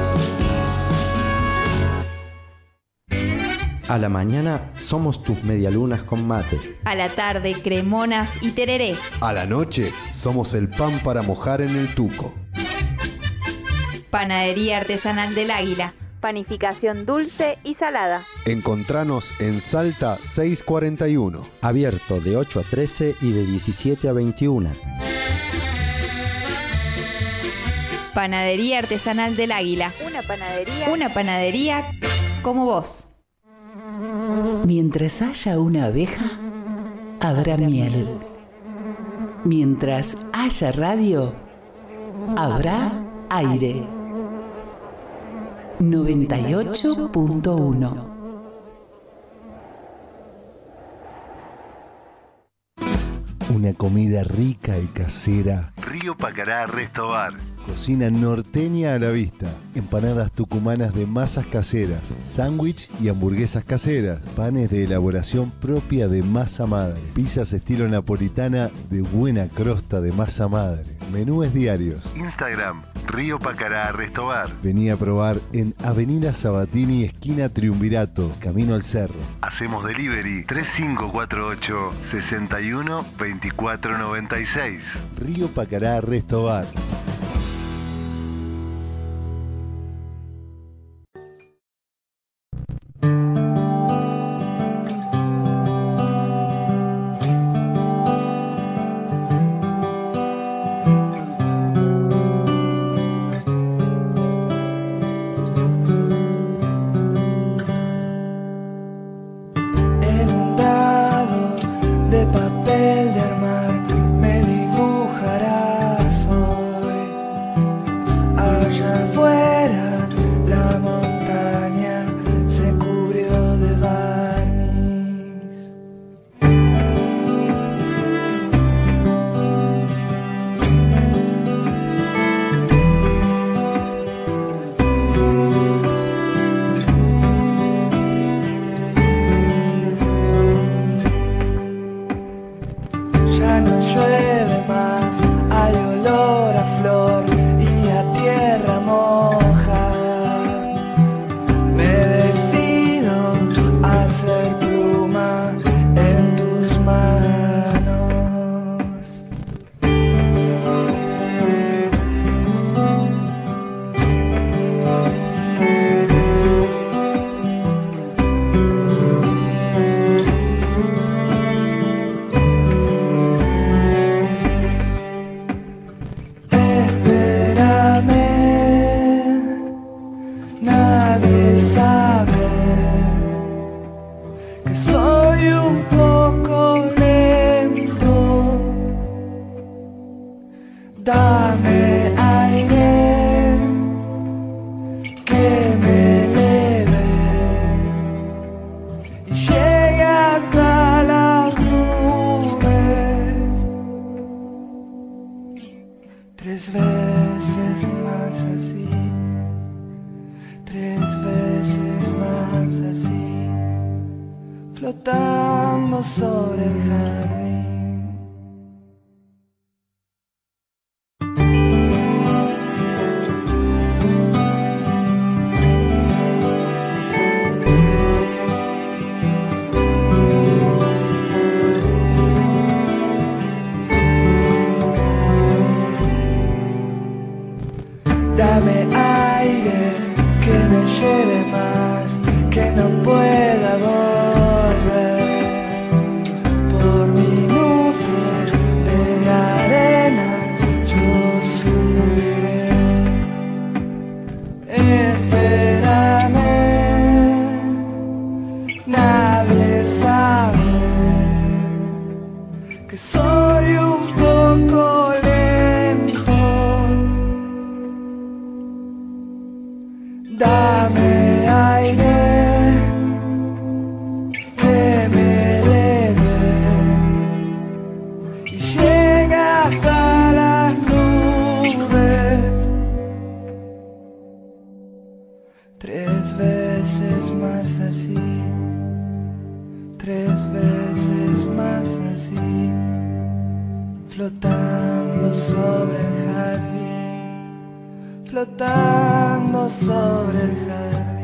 A la mañana somos tus medialunas con mate. A la tarde, cremonas y tereré. A la noche somos el pan para mojar en el tuco. Panadería Artesanal del Águila. Panificación dulce y salada. Encontranos en Salta 641. Abierto de 8 a 13 y de 17 a 21. Panadería Artesanal del Águila. Una panadería como vos. Mientras haya una abeja, habrá miel. Mientras haya radio, habrá aire. 98.1. Una comida rica y casera. Río Pacará Restobar. Cocina norteña a la vista. Empanadas tucumanas de masas caseras. Sándwich y hamburguesas caseras. Panes de elaboración propia de masa madre. Pizzas estilo napolitana de buena crosta de masa madre. Menúes diarios. Instagram, Río Pacará Restobar. Vení a probar en Avenida Sabatini, esquina Triunvirato, camino al cerro. Hacemos delivery 3548 61 24 96. Río Pacará Restobar. ya no llueve más, hay olor a flor y a tierra moja. Me decido a hacer pluma en tus manos. Nadie sabe que soy un poco lento. Dame aire que me eleve y llegue hasta las nubes. 3 veces más así. 3 veces más así, flotando sobre el jardín. Dame aire que me lleve más, que no pueda volver. Por minutos de arena yo subiré. Espérame, nadie sabe que soy un poco lento. Dame aire que me eleve y llega hasta las nubes. 3 veces más así, 3 veces más así, flotando sobre el jardín, flotando sobre el jardín.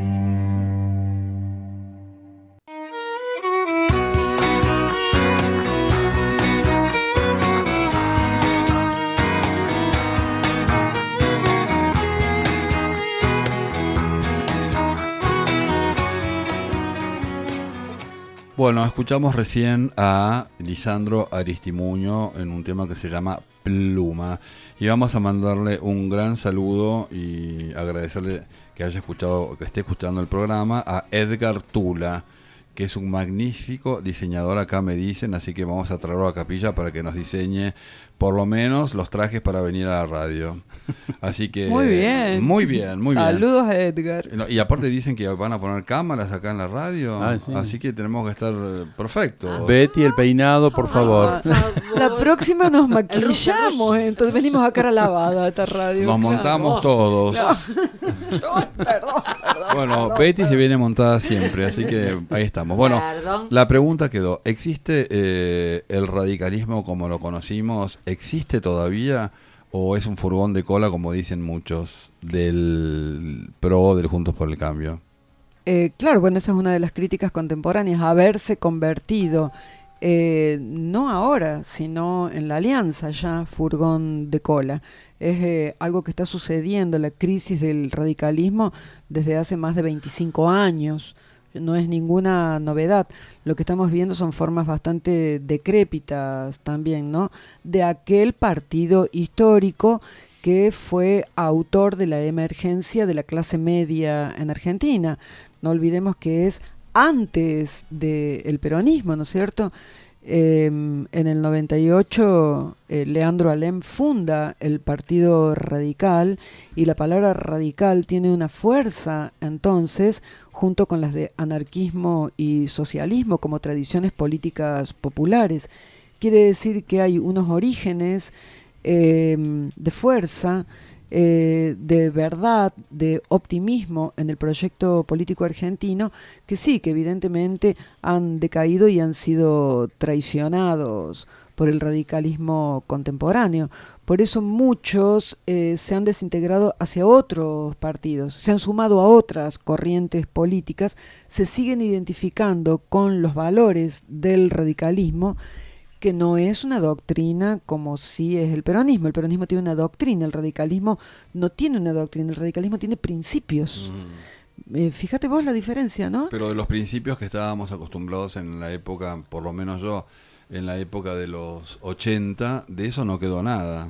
Bueno, escuchamos recién a Lisandro Aristimuño en un tema que se llama Pluma. Y vamos a mandarle un gran saludo y agradecerle que haya escuchado, que esté escuchando el programa, a Edgar Tula, que es un magnífico diseñador, acá me dicen, así que vamos a traerlo a Capilla para que nos diseñe por lo menos los trajes para venir a la radio. Así que muy bien. Muy bien, muy bien. Saludos a Edgar. Y aparte dicen que van a poner cámaras acá en la radio, sí. Así que tenemos que estar perfectos. Betty, el peinado, por favor. La próxima nos maquillamos, entonces venimos a cara lavada a esta radio. Nos montamos todos. Perdón. Bueno, Betty se viene montada siempre, así que ahí estamos. Bueno, la pregunta quedó, ¿existe el radicalismo como lo conocimos? ¿Existe todavía o es un furgón de cola, como dicen muchos, del PRO, del Juntos por el Cambio? Claro, bueno, esa es una de las críticas contemporáneas, haberse convertido, no ahora, sino en la alianza ya, furgón de cola. Es algo que está sucediendo, la crisis del radicalismo desde hace más de 25 años. No es ninguna novedad. Lo que estamos viendo son formas bastante decrépitas también, ¿no? De aquel partido histórico que fue autor de la emergencia de la clase media en Argentina. No olvidemos que es antes del peronismo, ¿no es cierto? En el 98 Leandro Alem funda el Partido Radical y la palabra radical tiene una fuerza entonces junto con las de anarquismo y socialismo como tradiciones políticas populares. Quiere decir que hay unos orígenes de fuerza, de verdad, de optimismo en el proyecto político argentino, que sí, que evidentemente han decaído y han sido traicionados por el radicalismo contemporáneo. Por eso muchos se han desintegrado hacia otros partidos, se han sumado a otras corrientes políticas, se siguen identificando con los valores del radicalismo, que no es una doctrina como sí es el peronismo. El peronismo tiene una doctrina, el radicalismo no tiene una doctrina, el radicalismo tiene principios. Fíjate vos la diferencia, ¿no? Pero de los principios que estábamos acostumbrados en la época, por lo menos yo, en la época de los 80, de eso no quedó nada.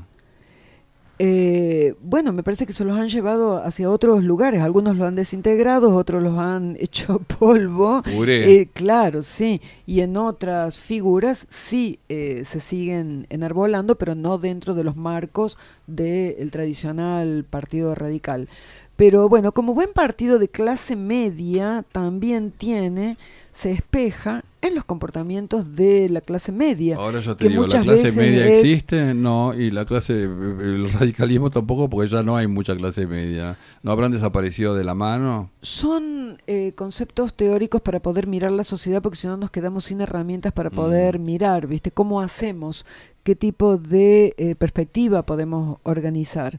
Bueno, me parece que se los han llevado hacia otros lugares. Algunos lo han desintegrado, otros los han hecho polvo. Claro, sí. Y en otras figuras sí se siguen enarbolando, pero no dentro de los marcos del tradicional partido radical. Pero bueno, como buen partido de clase media, también se espeja en los comportamientos de la clase media. Ahora yo te digo, ¿la clase media existe? No, y el radicalismo tampoco, porque ya no hay mucha clase media. ¿No habrán desaparecido de la mano? Son conceptos teóricos para poder mirar la sociedad, porque si no nos quedamos sin herramientas para poder mirar, ¿viste? ¿Cómo hacemos? ¿Qué tipo de perspectiva podemos organizar?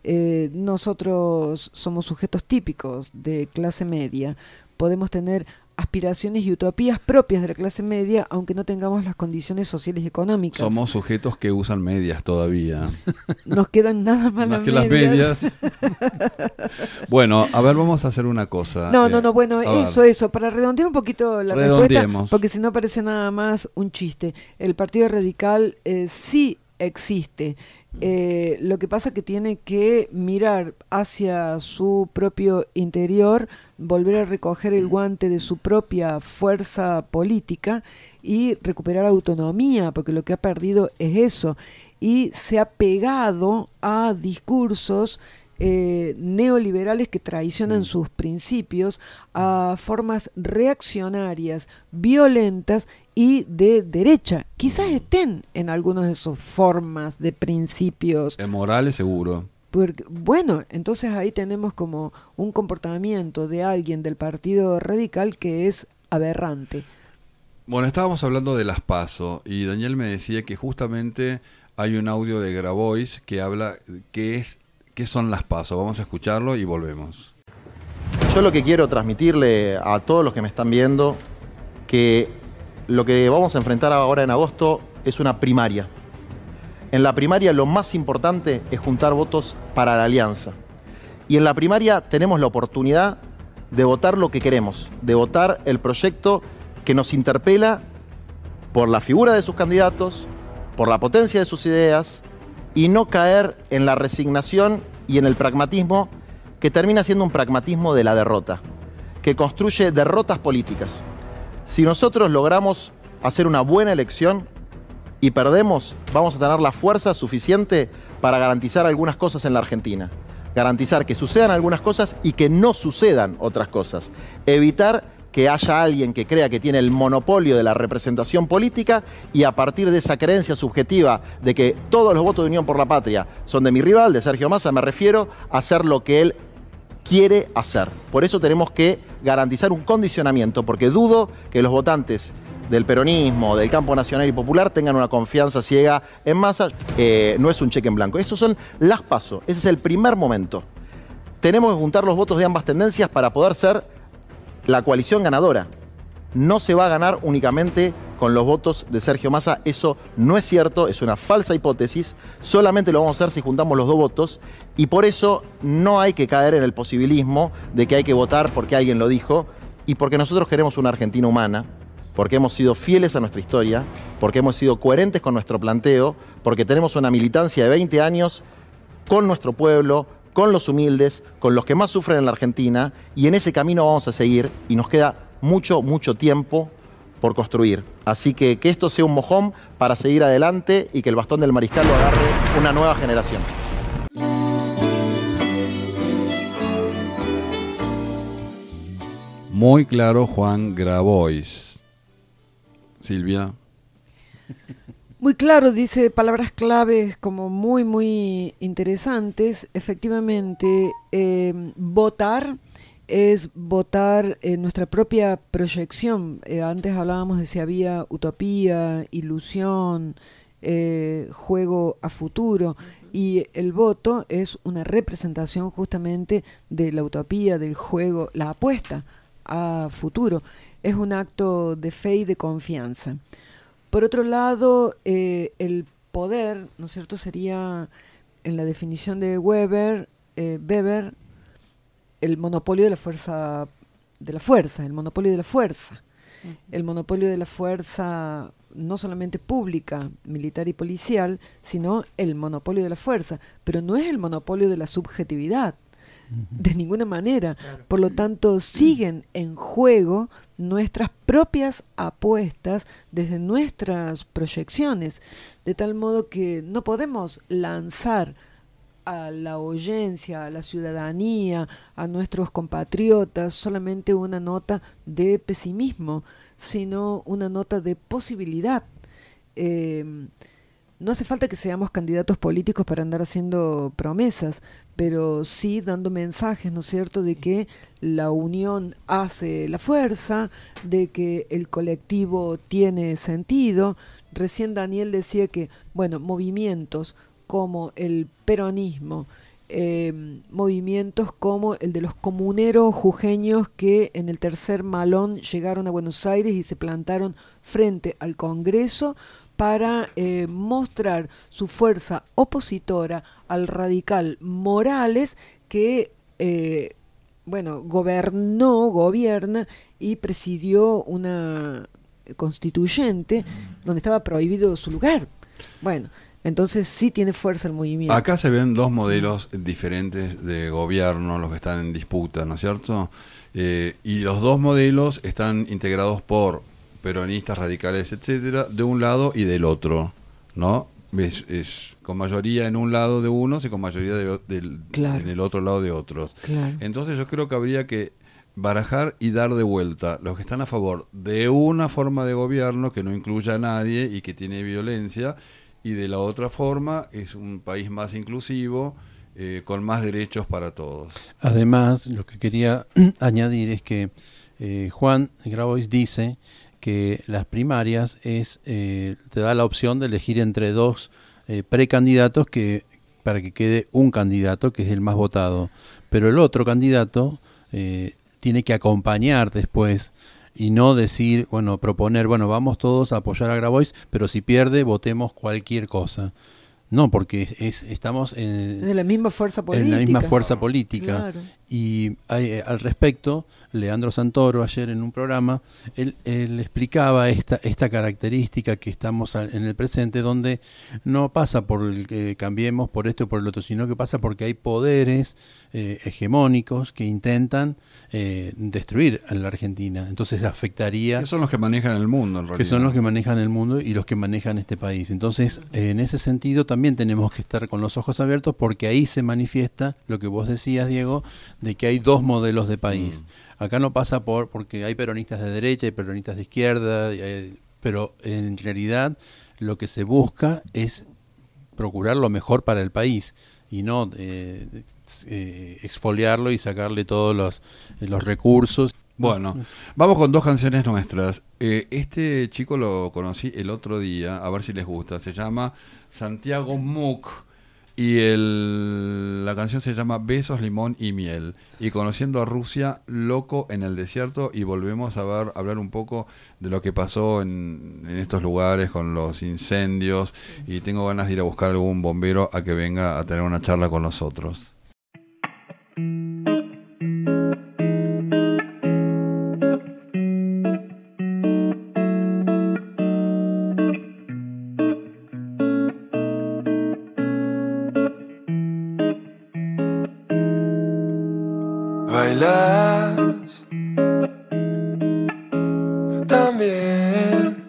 Nosotros somos sujetos típicos de clase media, podemos tener aspiraciones y utopías propias de la clase media, aunque no tengamos las condiciones sociales y económicas. Somos sujetos que usan medias todavía. Nos quedan nada más que las medias. Bueno, a ver, vamos a hacer una cosa. Bueno, eso, para redondear un poquito la respuesta, porque si no parece nada más un chiste. El Partido Radical sí existe. Lo que pasa que tiene que mirar hacia su propio interior, volver a recoger el guante de su propia fuerza política y recuperar autonomía, porque lo que ha perdido es eso, y se ha pegado a discursos neoliberales que traicionan sus principios, a formas reaccionarias, violentas y de derecha. Quizás estén en algunas de sus formas de principios. Morales seguro. Porque, bueno, entonces ahí tenemos como un comportamiento de alguien del Partido Radical que es aberrante. Bueno, estábamos hablando de las PASO y Daniel me decía que justamente hay un audio de Grabois que habla qué son las PASO. Vamos a escucharlo y volvemos. Yo lo que quiero transmitirle a todos los que me están viendo, que lo que vamos a enfrentar ahora en agosto es una primaria. En la primaria lo más importante es juntar votos para la alianza. Y en la primaria tenemos la oportunidad de votar lo que queremos, de votar el proyecto que nos interpela por la figura de sus candidatos, por la potencia de sus ideas, y no caer en la resignación y en el pragmatismo que termina siendo un pragmatismo de la derrota, que construye derrotas políticas. Si nosotros logramos hacer una buena elección y perdemos, vamos a tener la fuerza suficiente para garantizar algunas cosas en la Argentina. Garantizar que sucedan algunas cosas y que no sucedan otras cosas. Evitar que haya alguien que crea que tiene el monopolio de la representación política y a partir de esa creencia subjetiva de que todos los votos de Unión por la Patria son de mi rival, de Sergio Massa, me refiero a hacer lo que él quiere hacer. Por eso tenemos que garantizar un condicionamiento, porque dudo que los votantes del peronismo, del campo nacional y popular tengan una confianza ciega en Massa. No es un cheque en blanco. Esos son las PASO. Ese es el primer momento. Tenemos que juntar los votos de ambas tendencias para poder ser la coalición ganadora. No se va a ganar únicamente con los votos de Sergio Massa, eso no es cierto, es una falsa hipótesis, solamente lo vamos a hacer si juntamos los dos votos, y por eso no hay que caer en el posibilismo de que hay que votar porque alguien lo dijo, y porque nosotros queremos una Argentina humana, porque hemos sido fieles a nuestra historia, porque hemos sido coherentes con nuestro planteo, porque tenemos una militancia de 20 años con nuestro pueblo, con los humildes, con los que más sufren en la Argentina, y en ese camino vamos a seguir, y nos queda mucho, mucho tiempo por construir. Así que esto sea un mojón para seguir adelante y que el bastón del mariscal lo agarre una nueva generación. Muy claro, Juan Grabois. Silvia. Muy claro, dice palabras claves como muy, muy interesantes. Efectivamente, votar es votar nuestra propia proyección. Antes hablábamos de si había utopía, ilusión, juego a futuro, y el voto es una representación justamente de la utopía, del juego, la apuesta a futuro. Es un acto de fe y de confianza. Por otro lado, el poder, ¿no es cierto?, sería, en la definición de Weber, el monopolio de la fuerza, el monopolio de la fuerza. El monopolio de la fuerza no solamente pública, militar y policial, sino el monopolio de la fuerza, pero no es el monopolio de la subjetividad, de ninguna manera. Claro. Por lo tanto, siguen en juego nuestras propias apuestas desde nuestras proyecciones, de tal modo que no podemos lanzar a la oyencia, a la ciudadanía, a nuestros compatriotas, solamente una nota de pesimismo, sino una nota de posibilidad. No hace falta que seamos candidatos políticos para andar haciendo promesas, pero sí dando mensajes, ¿no es cierto?, de que la unión hace la fuerza, de que el colectivo tiene sentido. Recién Daniel decía que, bueno, movimientos como el peronismo, movimientos como el de los comuneros jujeños que en el Tercer Malón llegaron a Buenos Aires y se plantaron frente al Congreso para mostrar su fuerza opositora al radical Morales, que gobierna y presidió una constituyente donde estaba prohibido su lugar. Bueno, entonces sí tiene fuerza el movimiento. Acá se ven dos modelos diferentes de gobierno, los que están en disputa, ¿no es cierto? Y los dos modelos están integrados por peronistas, radicales, etcétera, de un lado y del otro, ¿no? Es con mayoría en un lado de unos y con mayoría en el otro lado de otros. Claro. Entonces yo creo que habría que barajar y dar de vuelta los que están a favor de una forma de gobierno que no incluya a nadie y que tiene violencia, y de la otra forma es un país más inclusivo, con más derechos para todos. Además, lo que quería añadir es que Juan Grabois dice que las primarias te da la opción de elegir entre dos precandidatos para que quede un candidato que es el más votado, pero el otro candidato tiene que acompañar después y no decir, proponer, vamos todos a apoyar a Grabois, pero si pierde, votemos cualquier cosa. No, porque estamos en la misma fuerza política. En la misma fuerza política. Claro. Y al respecto, Leandro Santoro, ayer en un programa, él explicaba esta característica que estamos en el presente, donde no pasa por el que cambiemos por esto y por el otro, sino que pasa porque hay poderes hegemónicos que intentan destruir a la Argentina. Entonces afectaría... Que son los que manejan el mundo, en realidad. Que son los que manejan el mundo y los que manejan este país. Entonces, en ese sentido, también tenemos que estar con los ojos abiertos, porque ahí se manifiesta lo que vos decías, Diego, de que hay dos modelos de país. Acá no pasa porque hay peronistas de derecha, hay peronistas de izquierda, pero en realidad lo que se busca es procurar lo mejor para el país y no exfoliarlo y sacarle todos los recursos. Bueno, vamos con dos canciones nuestras. Este chico lo conocí el otro día, a ver si les gusta. Se llama Santiago Muck y la canción se llama Besos, Limón y Miel. Y Conociendo a Rusia, Loco en el Desierto. Y volvemos a hablar un poco de lo que pasó en estos lugares con los incendios. Y tengo ganas de ir a buscar algún bombero a que venga a tener una charla con nosotros. Bailas también,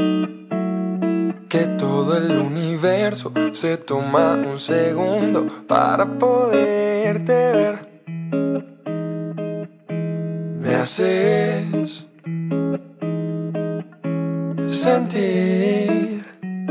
que todo el universo se toma un segundo para poderte ver. Me haces sentir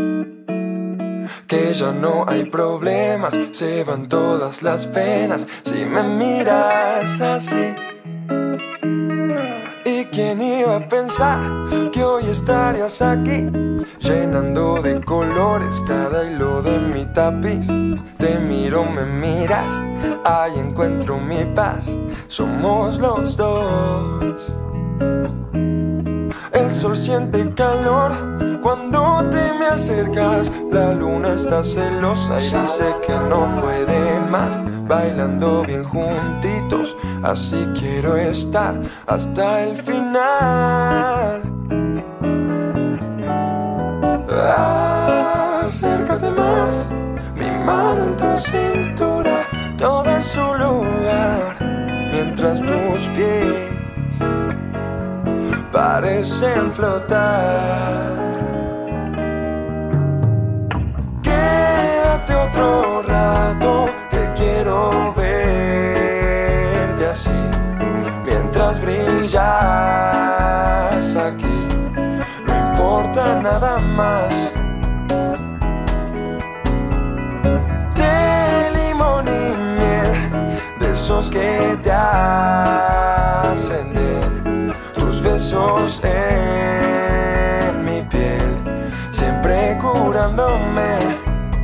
que ya no hay problemas, se van todas las penas si me miras así. ¿Y quién iba a pensar que hoy estarías aquí, llenando de colores cada hilo de mi tapiz. Te miro, me miras, ahí encuentro mi paz. Somos los dos. El sol siente calor cuando te me acercas. La luna está celosa y dice que no puede más. Bailando bien juntitos, así quiero estar hasta el final. Acércate más, mi mano en tu cintura, todo en su lugar, mientras tus pies parecen flotar. Quédate otro rato, que quiero verte así, mientras brillas aquí, no importa nada más. De limón y miel, de esos que te hacen bien, tus besos en mi piel, siempre curándome.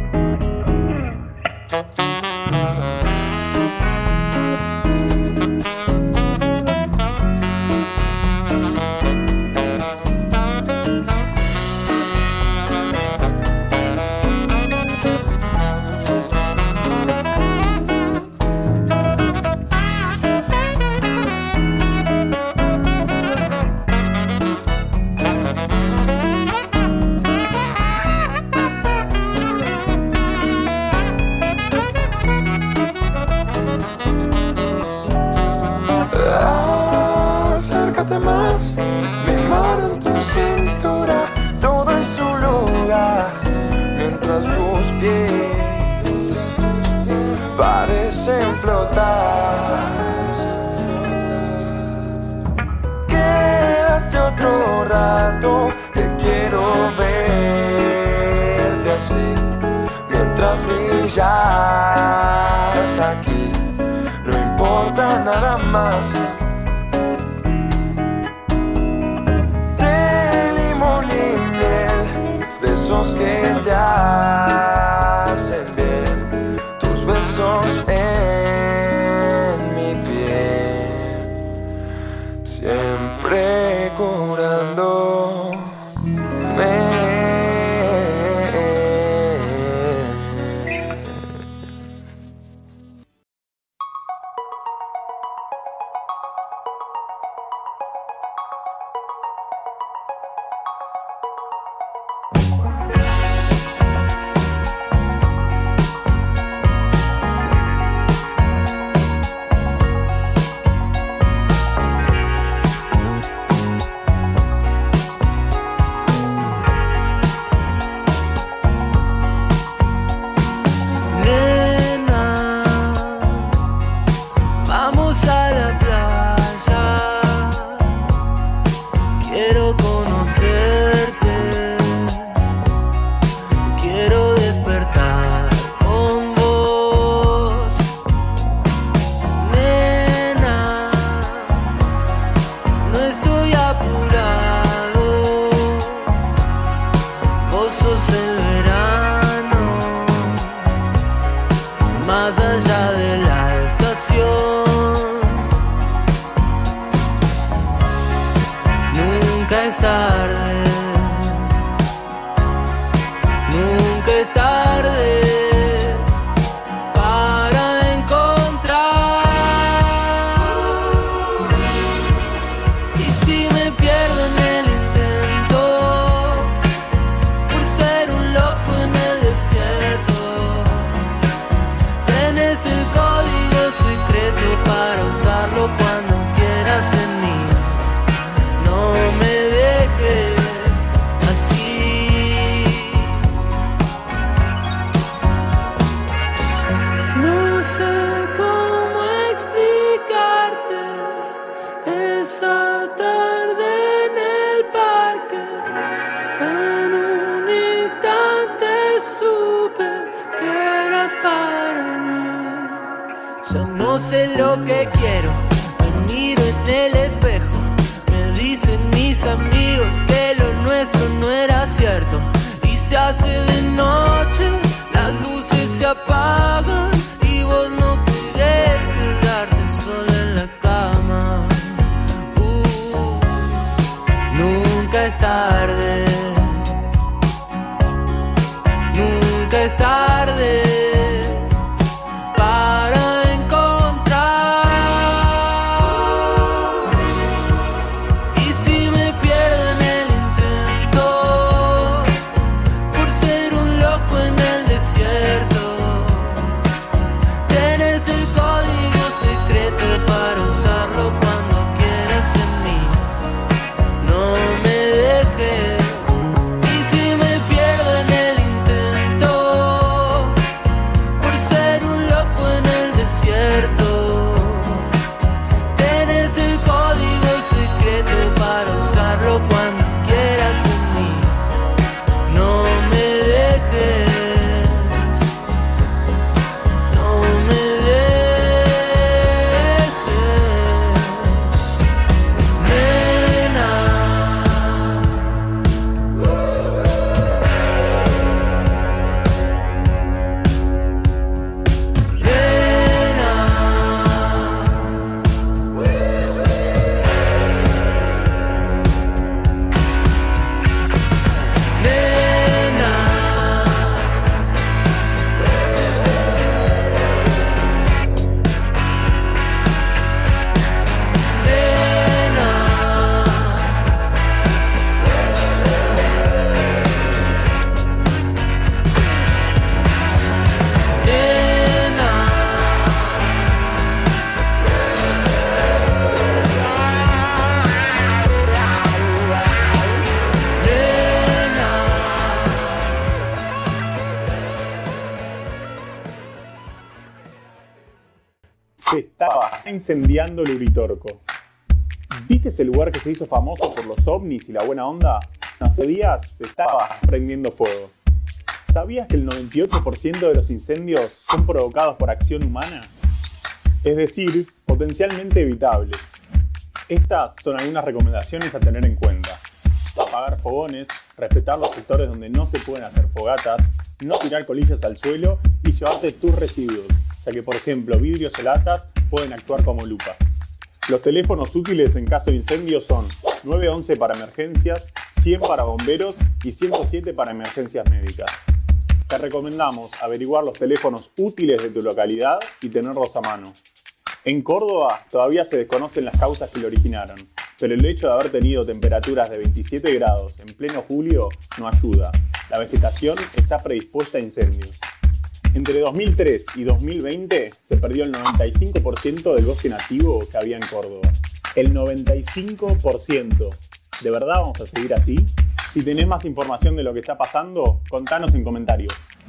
Acércate más, mi mano en tu cintura, todo en su lugar, mientras tus pies parecen flotar. Quédate otro rato, que quiero verte así, mientras brillas aquí, no importa nada más. Que te hacen bien, tus besos en mi piel, siempre curándome. No sé lo que quiero, me miro en el espejo, me dicen mis mis amigos que lo nuestro no era cierto. Y se hace de noche, las luces se apagan y vos no querés quedarte sola en la cama. Nunca es tarde, nunca es tarde para encontrar. Y si me pierdo en el intento, por ser un loco en el desierto, tenés el código secreto para usarlo cuando quieras en mí. No me dejes. Y si me pierdo en el intento, por ser un loco en el desierto, tenés el código secreto para usarlo cuando quieras en mí. No me dejes, no me dejes, nena. Se estaba incendiando el Uritorco. ¿Viste ese lugar que se hizo famoso por los ovnis y la buena onda? Hace días se estaba prendiendo fuego. ¿Sabías que el 98% de los incendios son provocados por acción humana? Es decir, potencialmente evitables. Estas son algunas recomendaciones a tener en cuenta. Apagar fogones, respetar los sectores donde no se pueden hacer fogatas, no tirar colillas al suelo y llevarte tus residuos, ya que por ejemplo vidrios o latas pueden actuar como lupas. Los teléfonos útiles en caso de incendio son 911 para emergencias, 100 para bomberos y 107 para emergencias médicas. Te recomendamos averiguar los teléfonos útiles de tu localidad y tenerlos a mano. En Córdoba todavía se desconocen las causas que lo originaron, pero el hecho de haber tenido temperaturas de 27 grados en pleno julio no ayuda. La vegetación está predispuesta a incendios. Entre 2003 y 2020 se perdió el 95% del bosque nativo que había en Córdoba. El 95%. ¿De verdad vamos a seguir así? Si tenés más información de lo que está pasando, contanos en comentarios.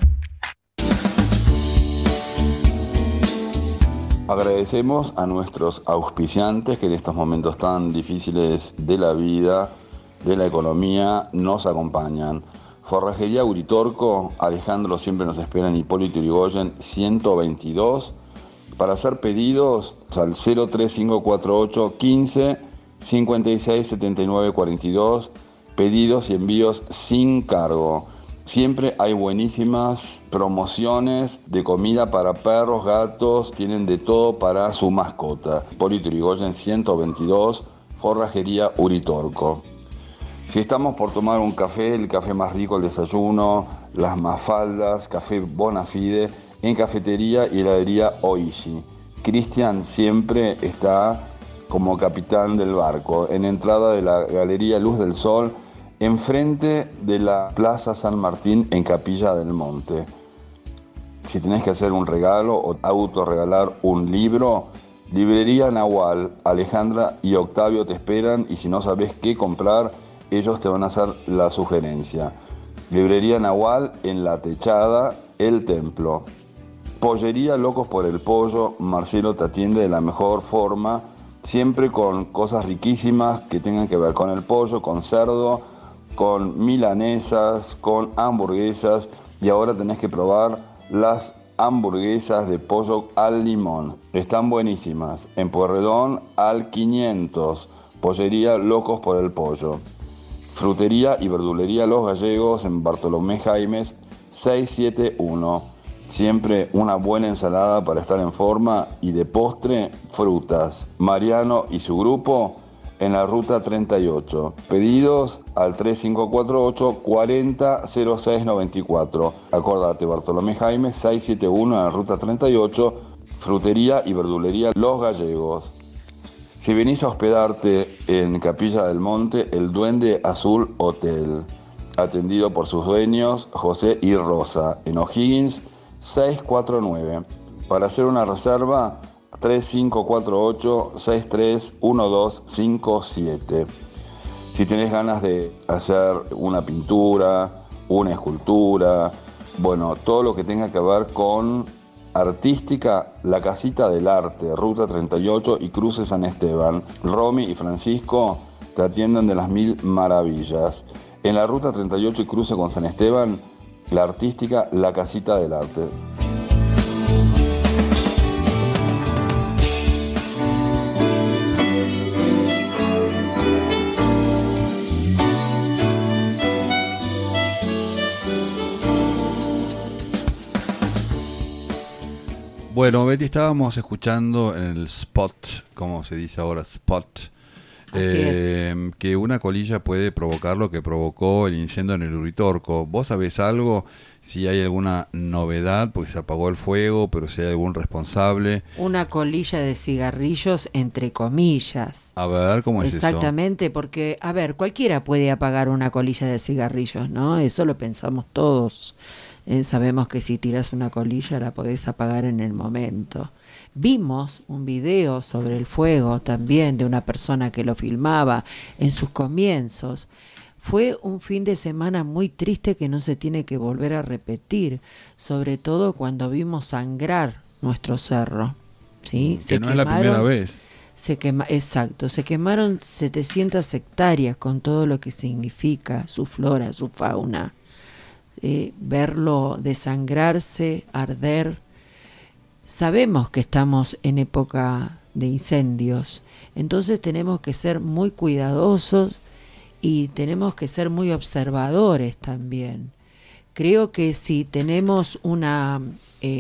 Agradecemos a nuestros auspiciantes que en estos momentos tan difíciles de la vida, de la economía, nos acompañan. Forrajería Uritorco, Alejandro siempre nos espera en Hipólito Yrigoyen 122. Para hacer pedidos al 03548 15 56 79 42. Pedidos y envíos sin cargo. Siempre hay buenísimas promociones de comida para perros, gatos, tienen de todo para su mascota. Hipólito Yrigoyen 122, Forrajería Uritorco. Si estamos por tomar un café, el café más rico, el desayuno, las mafaldas, café Bonafide, en cafetería y heladería Oishi. Cristian siempre está como capitán del barco, en entrada de la Galería Luz del Sol, enfrente de la Plaza San Martín en Capilla del Monte. Si tenés que hacer un regalo o autorregalar un libro, Librería Nahual, Alejandra y Octavio te esperan, y si no sabés qué comprar, ellos te van a hacer la sugerencia. Librería Nahual en La Techada, El Templo. Pollería Locos por el Pollo, Marcelo te atiende de la mejor forma, siempre con cosas riquísimas que tengan que ver con el pollo, con cerdo, con milanesas, con hamburguesas, y ahora tenés que probar las hamburguesas de pollo al limón. Están buenísimas. En Pueyrredón al 500. Pollería Locos por el Pollo. Frutería y verdulería Los Gallegos en Bartolomé Jaimes 671. Siempre una buena ensalada para estar en forma y de postre, frutas. Mariano y su grupo en la ruta 38. Pedidos al 3548 400694. Acordate, Bartolomé Jaimes 671 en la ruta 38. Frutería y verdulería Los Gallegos. Si venís a hospedarte en Capilla del Monte, el Duende Azul Hotel, atendido por sus dueños José y Rosa, en O'Higgins 649. Para hacer una reserva, 3548-631257. Si tenés ganas de hacer una pintura, una escultura, bueno, todo lo que tenga que ver con artística, la Casita del Arte, Ruta 38 y Cruce San Esteban. Romy y Francisco te atienden de las 1000 maravillas. En la Ruta 38 y Cruce con San Esteban, la artística, la Casita del Arte. Bueno, Betty, estábamos escuchando en el spot, como se dice ahora, spot, que una colilla puede provocar lo que provocó el incendio en el Uritorco. ¿Vos sabés algo? Si hay alguna novedad, porque se apagó el fuego, pero si hay algún responsable. Una colilla de cigarrillos, entre comillas. A ver, ¿cómo es eso? Exactamente, porque, a ver, cualquiera puede apagar una colilla de cigarrillos, ¿no? Eso lo pensamos todos. Sabemos que si tiras una colilla la podés apagar en el momento. Vimos un video sobre el fuego también de una persona que lo filmaba en sus comienzos. Fue un fin de semana muy triste que no se tiene que volver a repetir, sobre todo cuando vimos sangrar nuestro cerro, ¿sí? Que no es la primera vez. Exacto, se quemaron 700 hectáreas con todo lo que significa su flora, su fauna. Verlo desangrarse, arder. Sabemos que estamos en época de incendios, entonces tenemos que ser muy cuidadosos y tenemos que ser muy observadores también. Creo que si tenemos un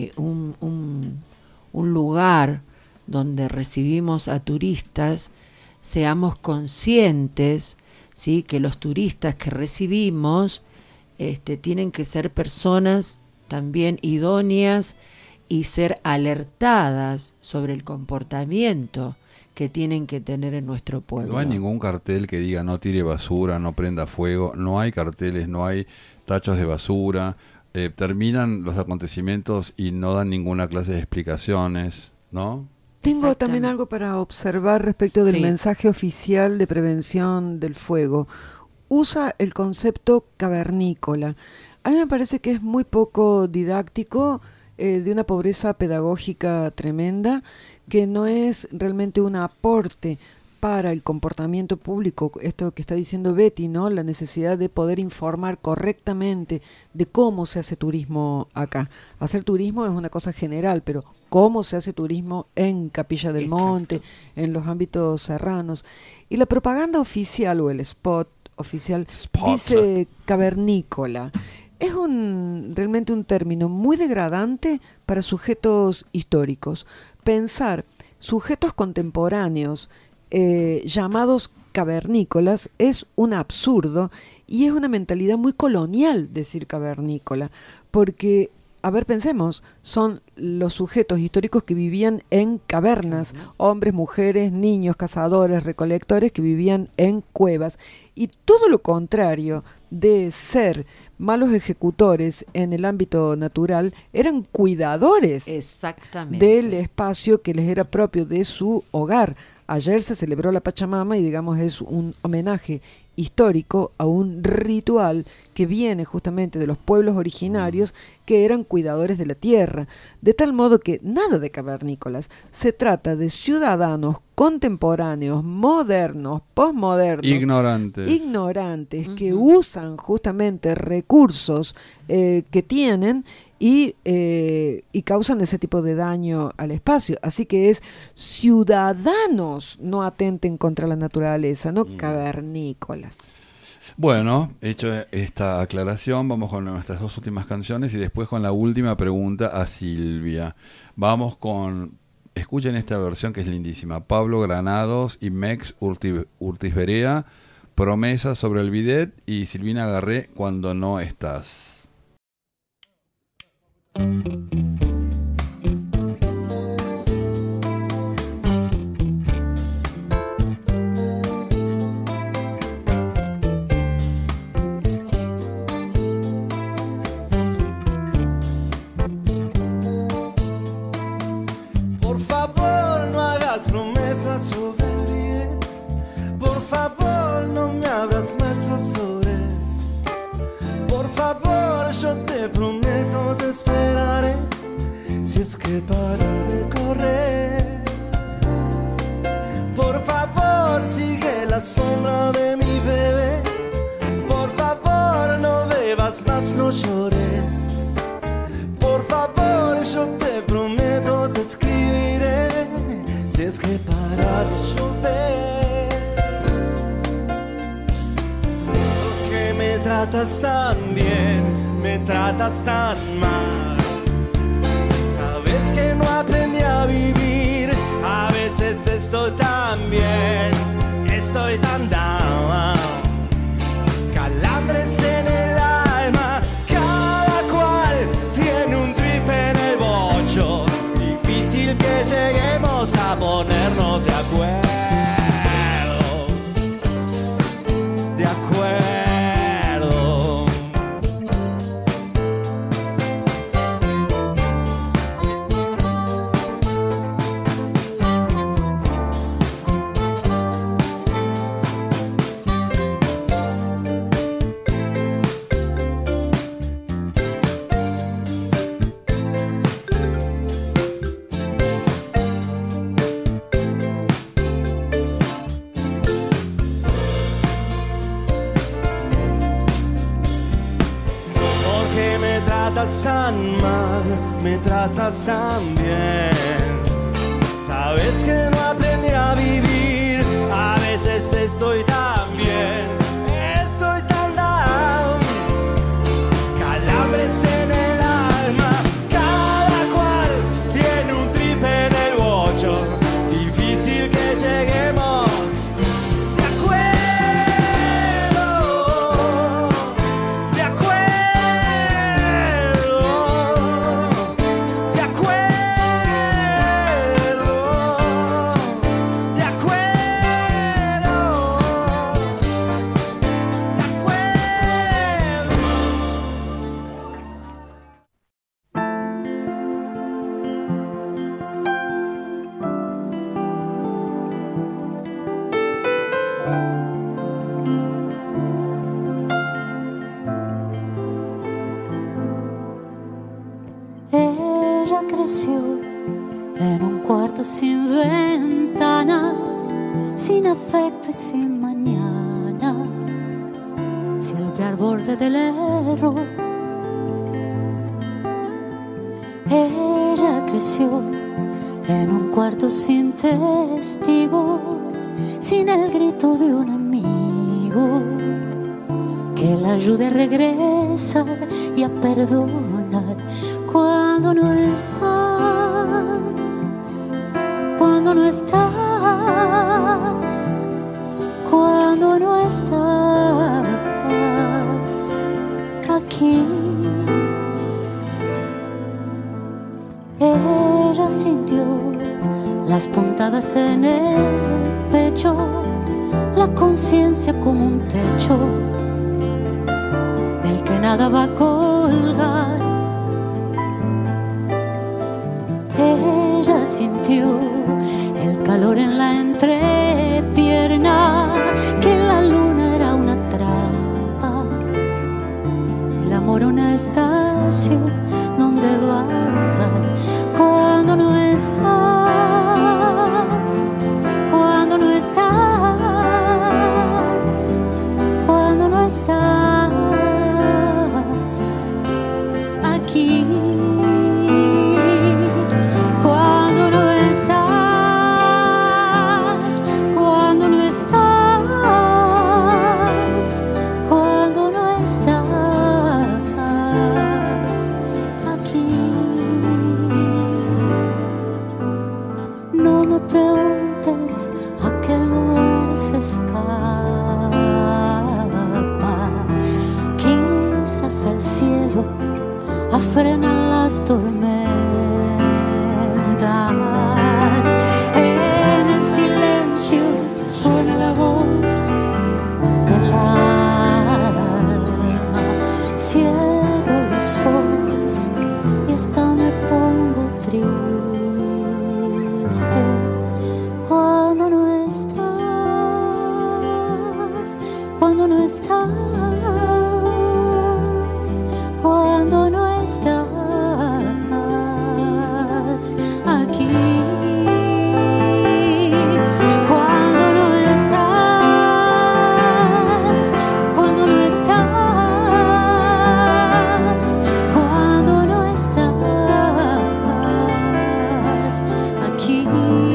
lugar donde recibimos a turistas, seamos conscientes, ¿sí?, que los turistas que recibimos tienen que ser personas también idóneas y ser alertadas sobre el comportamiento que tienen que tener en nuestro pueblo. No hay ningún cartel que diga no tire basura, no prenda fuego, no hay carteles, no hay tachos de basura, terminan los acontecimientos y no dan ninguna clase de explicaciones, ¿no? Tengo también algo para observar respecto del mensaje oficial de prevención del fuego. Usa el concepto cavernícola. A mí me parece que es muy poco didáctico, de una pobreza pedagógica tremenda, que no es realmente un aporte para el comportamiento público, esto que está diciendo Betty, ¿no? La necesidad de poder informar correctamente de cómo se hace turismo acá. Hacer turismo es una cosa general, pero cómo se hace turismo en Capilla del Monte, en los ámbitos serranos. Y la propaganda oficial o el spot oficial dice cavernícola. Es realmente un término muy degradante para sujetos históricos. Pensar sujetos contemporáneos llamados cavernícolas es un absurdo y es una mentalidad muy colonial decir cavernícola, porque, a ver, pensemos, son los sujetos históricos que vivían en cavernas, hombres, mujeres, niños, cazadores, recolectores que vivían en cuevas, y todo lo contrario de ser malos ejecutores en el ámbito natural, eran cuidadores del espacio que les era propio de su hogar. Ayer se celebró la Pachamama y, digamos, es un homenaje histórico a un ritual que viene justamente de los pueblos originarios que eran cuidadores de la tierra, de tal modo que nada de cavernícolas, se trata de ciudadanos contemporáneos, modernos, posmodernos, ignorantes que usan justamente recursos que tienen y causan ese tipo de daño al espacio. Así que es ciudadanos no atenten contra la naturaleza, no cavernícolas. Bueno, hecho esta aclaración, vamos con nuestras dos últimas canciones y después con la última pregunta a Silvia. Vamos con, escuchen esta versión que es lindísima, Pablo Granados y Mex Urtiz Berea, Promesa sobre el bidet, y Silvina Garré, Cuando no estás. Por favor, no hagas promesas sobre el bien. Por favor, no me abras más los sobres. Por favor, yo te prometo, te esperaré. Si es que paro de correr. Por favor, sigue la sombra de mi bebé. Por favor, no bebas más, no llores. Por favor, yo te prometo, te escribiré. Si es que para de llover. Porque me tratas tan bien, me tratas tan mal. Sabes que no aprendí a vivir. A veces estoy tan bien, estoy tan down. Calambres en el alma, cada cual tiene un trip en el bocho. Difícil que lleguemos a ponernos de acuerdo. De acuerdo. Porque me tratas tan mal, me tratas tan bien. Sabes que no aprendí a vivir. A veces estoy tan bien, estoy tan down. Calambres en el alma, cada cual tiene un trip en el bocho. Difícil que lleguemos de acuerdo, de acuerdo, de acuerdo, de acuerdo, de acuerdo. Ella creció en un cuarto sin ventanas, sin afecto y sin mañana, siempre al borde del error. Ella creció en un cuarto sin testigos, sin el grito de un amigo que la ayude a regresar y a perdonar cuando no estás, cuando no estás, cuando no estás aquí. Ella sintió las puntadas en el pecho, la conciencia como un techo del que nada va a colgar. Ella sintió el calor en la entrepierna, que la luna era una trampa, el amor una estación donde bajar cuando no estás, cuando no estás, cuando no estás aquí. tormentas. En el silencio suena la voz del alma. Cierro los ojos y hasta me pongo triste cuando no estás, cuando no estás, cuando no estás aquí. Cuando no estás, cuando no estás, cuando no estás aquí.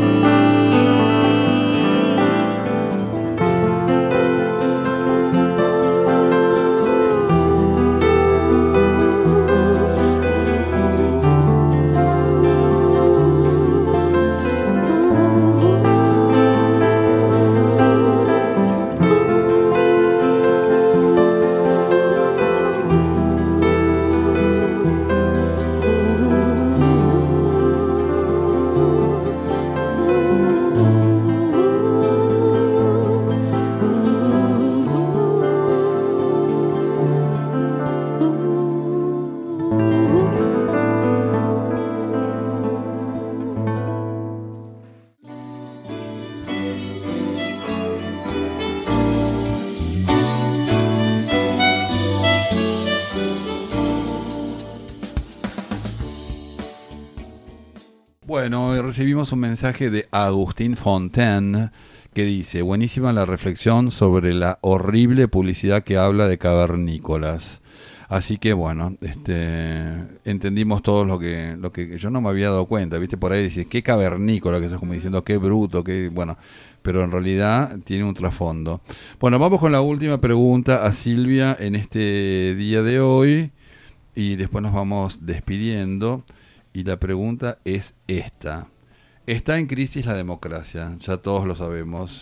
Bueno, recibimos un mensaje de Agustín Fontaine que dice: buenísima la reflexión sobre la horrible publicidad que habla de cavernícolas. Así que bueno, entendimos todos lo que yo no me había dado cuenta, viste, por ahí dice qué cavernícola, que eso es como diciendo qué bruto, qué bueno, pero en realidad tiene un trasfondo. Bueno, vamos con la última pregunta a Silvia en este día de hoy y después nos vamos despidiendo. Y la pregunta es esta: ¿está en crisis la democracia? Ya todos lo sabemos.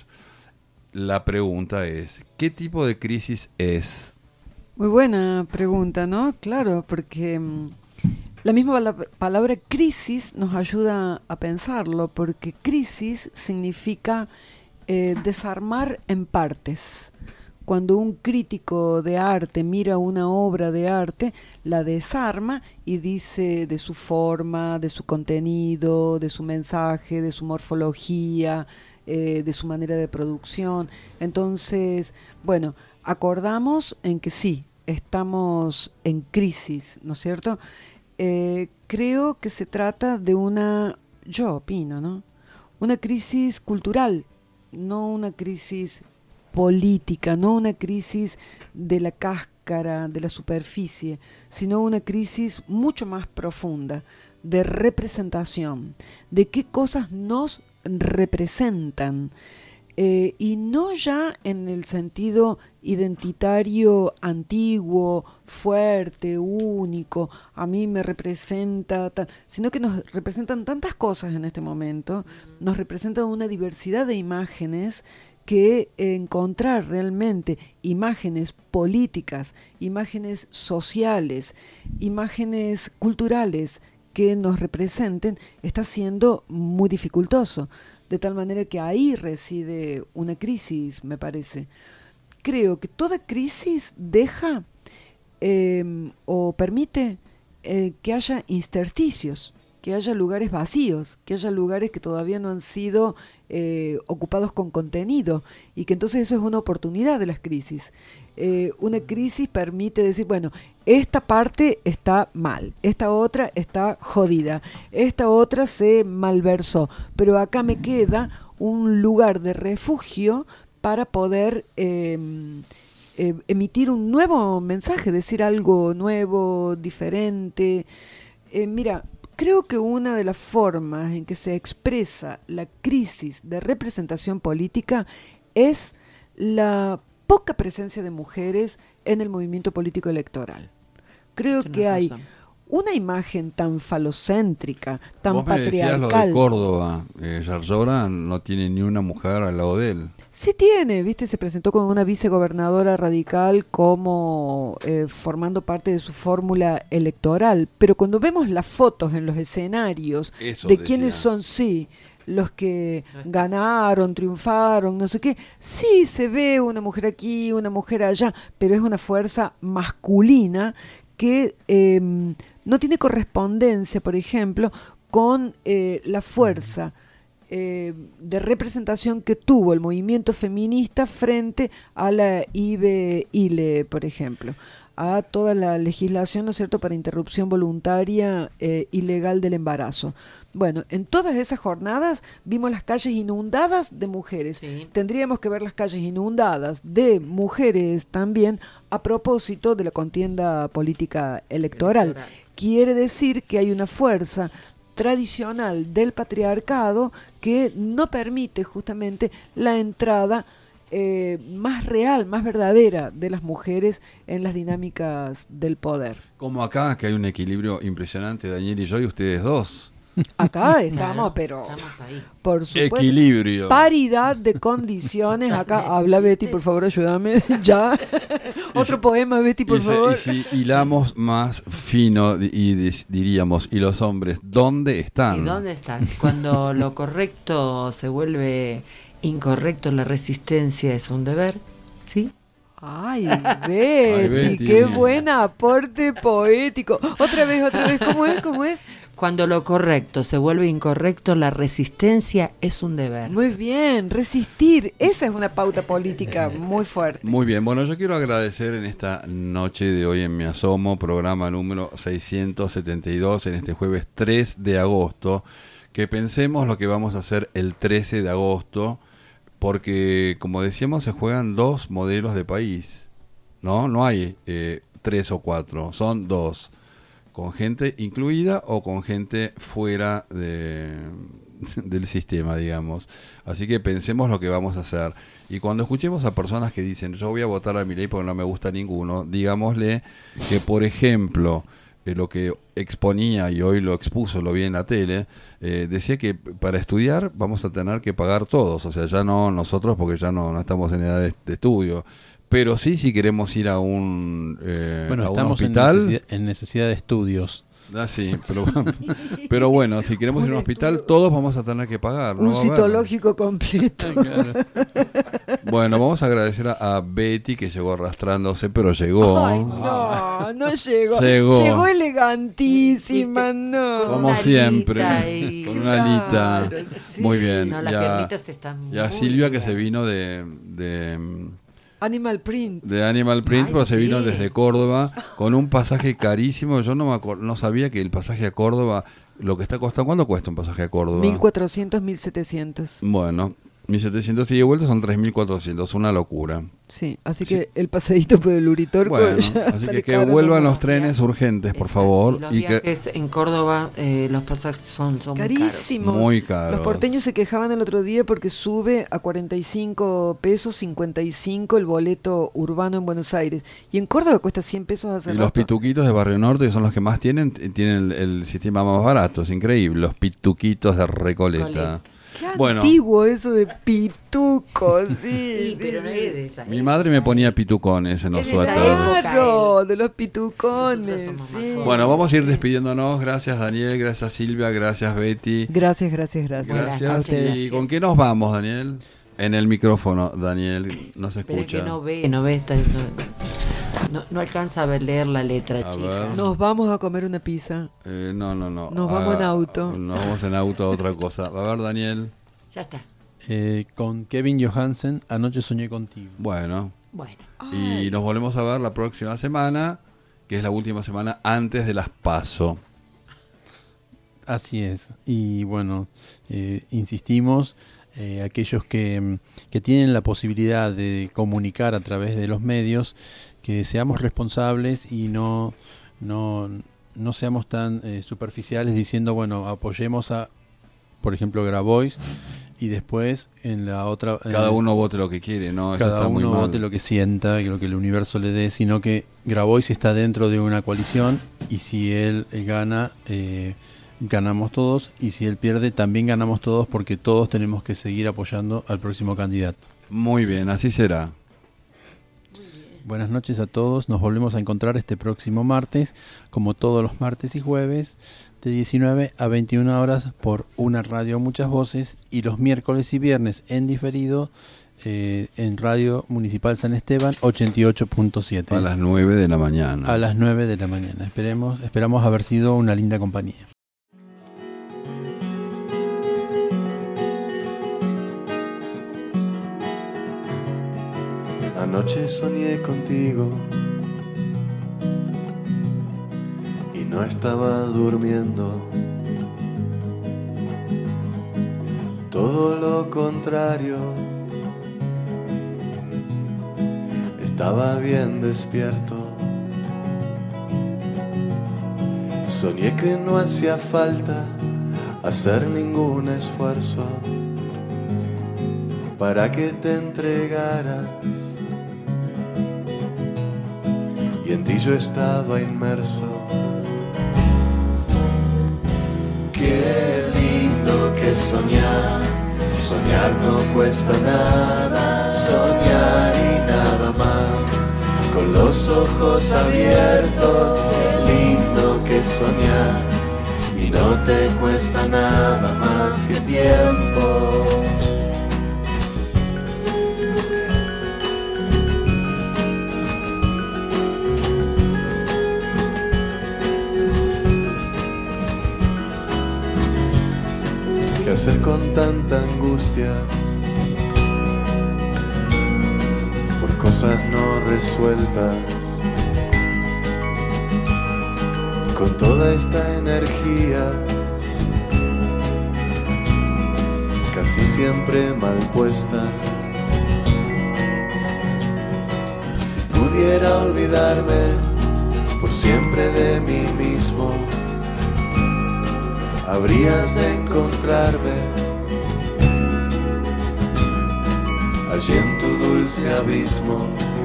La pregunta es: ¿qué tipo de crisis es? Muy buena pregunta, ¿no? Claro, porque la misma palabra crisis nos ayuda a pensarlo, porque crisis significa desarmar en partes. Cuando un crítico de arte mira una obra de arte, la desarma y dice de su forma, de su contenido, de su mensaje, de su morfología, de su manera de producción. Entonces, bueno, acordamos en que sí, estamos en crisis, ¿no es cierto? Creo que se trata de yo opino, ¿no? Una crisis cultural, no una crisis política, no una crisis de la cáscara, de la superficie, sino una crisis mucho más profunda, de representación, de qué cosas nos representan, y no ya en el sentido identitario antiguo, fuerte, único, a mí me representa, sino que nos representan tantas cosas en este momento, nos representan una diversidad de imágenes que encontrar realmente imágenes políticas, imágenes sociales, imágenes culturales que nos representen, está siendo muy dificultoso. De tal manera que ahí reside una crisis, me parece. Creo que toda crisis deja o permite que haya intersticios, que haya lugares vacíos, que haya lugares que todavía no han sido ocupados con contenido, y que entonces eso es una oportunidad de las crisis. Una crisis permite decir, bueno, esta parte está mal, esta otra está jodida, esta otra se malversó, pero acá me queda un lugar de refugio para poder emitir un nuevo mensaje, decir algo nuevo, diferente. Mira, creo que una de las formas en que se expresa la crisis de representación política es la poca presencia de mujeres en el movimiento político electoral. Creo que hay una imagen tan falocéntrica, tan Vos me decías patriarcal. lo de Córdoba, Yarlora no tiene ni una mujer al lado de él. Sí tiene, viste, se presentó con una vicegobernadora radical como formando parte de su fórmula electoral, pero cuando vemos las fotos en los escenarios Eso de decía. quiénes son, sí, los que ganaron, triunfaron, no sé qué, sí se ve una mujer aquí, una mujer allá, pero es una fuerza masculina que no tiene correspondencia, por ejemplo, con la fuerza de representación que tuvo el movimiento feminista frente a la IBE-ILE, por ejemplo, a toda la legislación, ¿no es cierto?, para interrupción voluntaria ilegal del embarazo. Bueno, en todas esas jornadas vimos las calles inundadas de mujeres. Sí. Tendríamos que ver las calles inundadas de mujeres también a propósito de la contienda política electoral. Quiere decir que hay una fuerza tradicional del patriarcado que no permite justamente la entrada más real, más verdadera de las mujeres en las dinámicas del poder. Como acá, que hay un equilibrio impresionante, Daniel y yo, y ustedes dos. Acá estamos, claro, pero por supuesto, equilibrio, paridad de condiciones. Acá habla Betty, por favor, ayúdame ya. Otro poema, Betty, por favor. Y si hilamos más fino y diríamos, ¿y los hombres dónde están? ¿Y dónde están? Cuando lo correcto se vuelve incorrecto, la resistencia es un deber, ¿sí? Ay, Betty, qué buen aporte poético. Otra vez, ¿cómo es? Cuando lo correcto se vuelve incorrecto, la resistencia es un deber. Muy bien, resistir, esa es una pauta política muy fuerte. Muy bien, bueno, yo quiero agradecer en esta noche de hoy en Me Asomo, programa número 672, en este jueves 3 de agosto, que pensemos lo que vamos a hacer el 13 de agosto, porque, como decíamos, se juegan dos modelos de país, ¿no? No hay 3 o 4, son dos. Con gente incluida o con gente fuera del sistema, digamos. Así que pensemos lo que vamos a hacer. Y cuando escuchemos a personas que dicen, yo voy a votar a Milei porque no me gusta ninguno, digámosle que, por ejemplo, lo que exponía y hoy lo expuso, lo vi en la tele, decía que para estudiar vamos a tener que pagar todos. O sea, ya no nosotros porque ya no estamos en edad de estudio. Pero sí, si queremos ir a un hospital, en necesidad de estudios. Ah, sí, pero bueno, si queremos ir a un hospital, todos vamos a tener que pagar. Un citológico completo. Claro. Bueno, vamos a agradecer a Betty, que llegó arrastrándose, pero llegó. Ay, no llegó. Llegó elegantísima, no. Como siempre, con una alita. Sí. Muy bien. No, las piernitas están y a Silvia, que se vino de Animal Print. De Animal Print, pero se vino desde Córdoba con un pasaje carísimo. Yo no sabía que el pasaje a Córdoba, lo que está costando. ¿Cuánto cuesta un pasaje a Córdoba? 1.400, 1.700. Bueno, 1.700 y de vuelta son 3.400, una locura. Sí, así que el paseíto por el Uritorco. Bueno, así que vuelvan los trenes urgentes, por favor. Sí, los viajes en Córdoba, los pasajes son carísimos. Muy caros. Los porteños se quejaban el otro día porque sube a 45 pesos, 55 el boleto urbano en Buenos Aires. Y en Córdoba cuesta 100 pesos hace rato. Los pituquitos de Barrio Norte, que son los que más tienen el sistema más barato. Es increíble. Los pituquitos de Recoleta. Qué antiguo eso de pitucos. Sí, pero no es de esa. Mi madre me ponía pitucones en los suéteres. Claro, de los pitucones. Sí. Bueno, vamos a ir despidiéndonos. Gracias, Daniel. Gracias, Silvia. Gracias, Betty. Gracias. Gracias. ¿Y con qué nos vamos, Daniel? En el micrófono, Daniel. No se escucha. Pero que no ve. No alcanza a leer la letra, chica. Nos vamos a comer una pizza. No. Nos vamos en auto. Nos vamos en auto a otra cosa. A ver, Daniel. Ya está. Con Kevin Johansen, Anoche soñé contigo. Bueno. Y nos volvemos a ver la próxima semana, que es la última semana antes de las PASO. Así es. Y bueno, insistimos, aquellos que tienen la posibilidad de comunicar a través de los medios, que seamos responsables y no seamos tan superficiales diciendo, bueno, apoyemos a por ejemplo, Grabois, y después en la otra... Cada uno vote lo que quiere, ¿no? Eso cada está muy uno mal. vote lo que sienta, lo que el universo le dé, sino que Grabois está dentro de una coalición y si él gana, ganamos todos, y si él pierde, también ganamos todos, porque todos tenemos que seguir apoyando al próximo candidato. Muy bien, así será. Buenas noches a todos, nos volvemos a encontrar este próximo martes, como todos los martes y jueves, de 19 a 21 horas por Una Radio Muchas Voces, y los miércoles y viernes en diferido en Radio Municipal San Esteban 88.7. A las 9 de la mañana. A las 9 de la mañana. Esperamos haber sido una linda compañía. Anoche soñé contigo y no estaba durmiendo. Todo lo contrario, estaba bien despierto. Soñé que no hacía falta hacer ningún esfuerzo para que te entregaras, y en ti yo estaba inmerso. Qué lindo que soñar, soñar no cuesta nada, soñar y nada más, con los ojos abiertos. Qué lindo que soñar, y no te cuesta nada más que tiempo. ¿Qué hacer con tanta angustia por cosas no resueltas? Con toda esta energía casi siempre mal puesta. Si pudiera olvidarme por siempre de mí mismo, habrías de encontrarme allí en tu dulce abismo.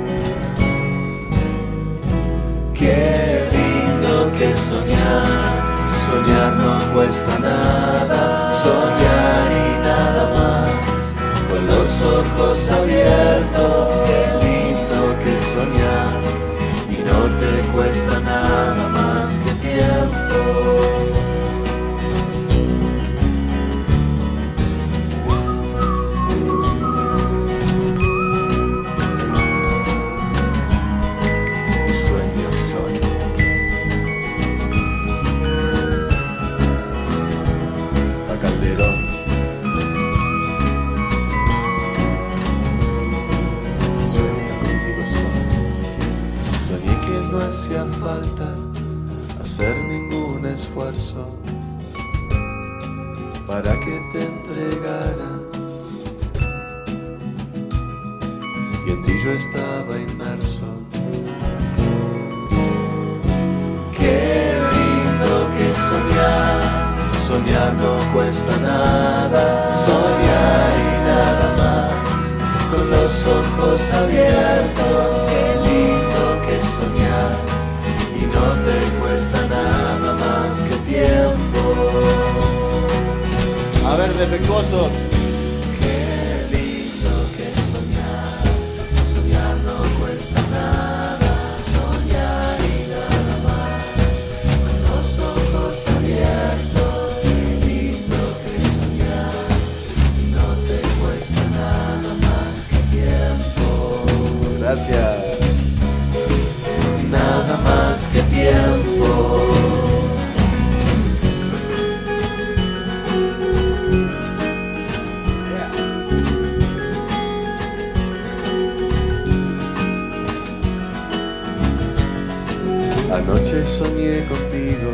Qué lindo que soñar, soñar no cuesta nada, soñar y nada más, con los ojos abiertos. Qué lindo que soñar, y no te cuesta nada más que tiempo. Hacía falta hacer ningún esfuerzo para que te entregaras, y en ti yo estaba inmerso. Qué lindo que soñar, soñar no cuesta nada, soñar y nada más, con los ojos abiertos. Qué lindo que soñar, y no te cuesta nada más que tiempo. A ver, defectuosos. Qué lindo que soñar, soñar no cuesta nada, soñar y nada más, con los ojos abiertos. Qué lindo que soñar, y no te cuesta nada más que tiempo. Gracias. Nada más que tiempo. Anoche soñé contigo.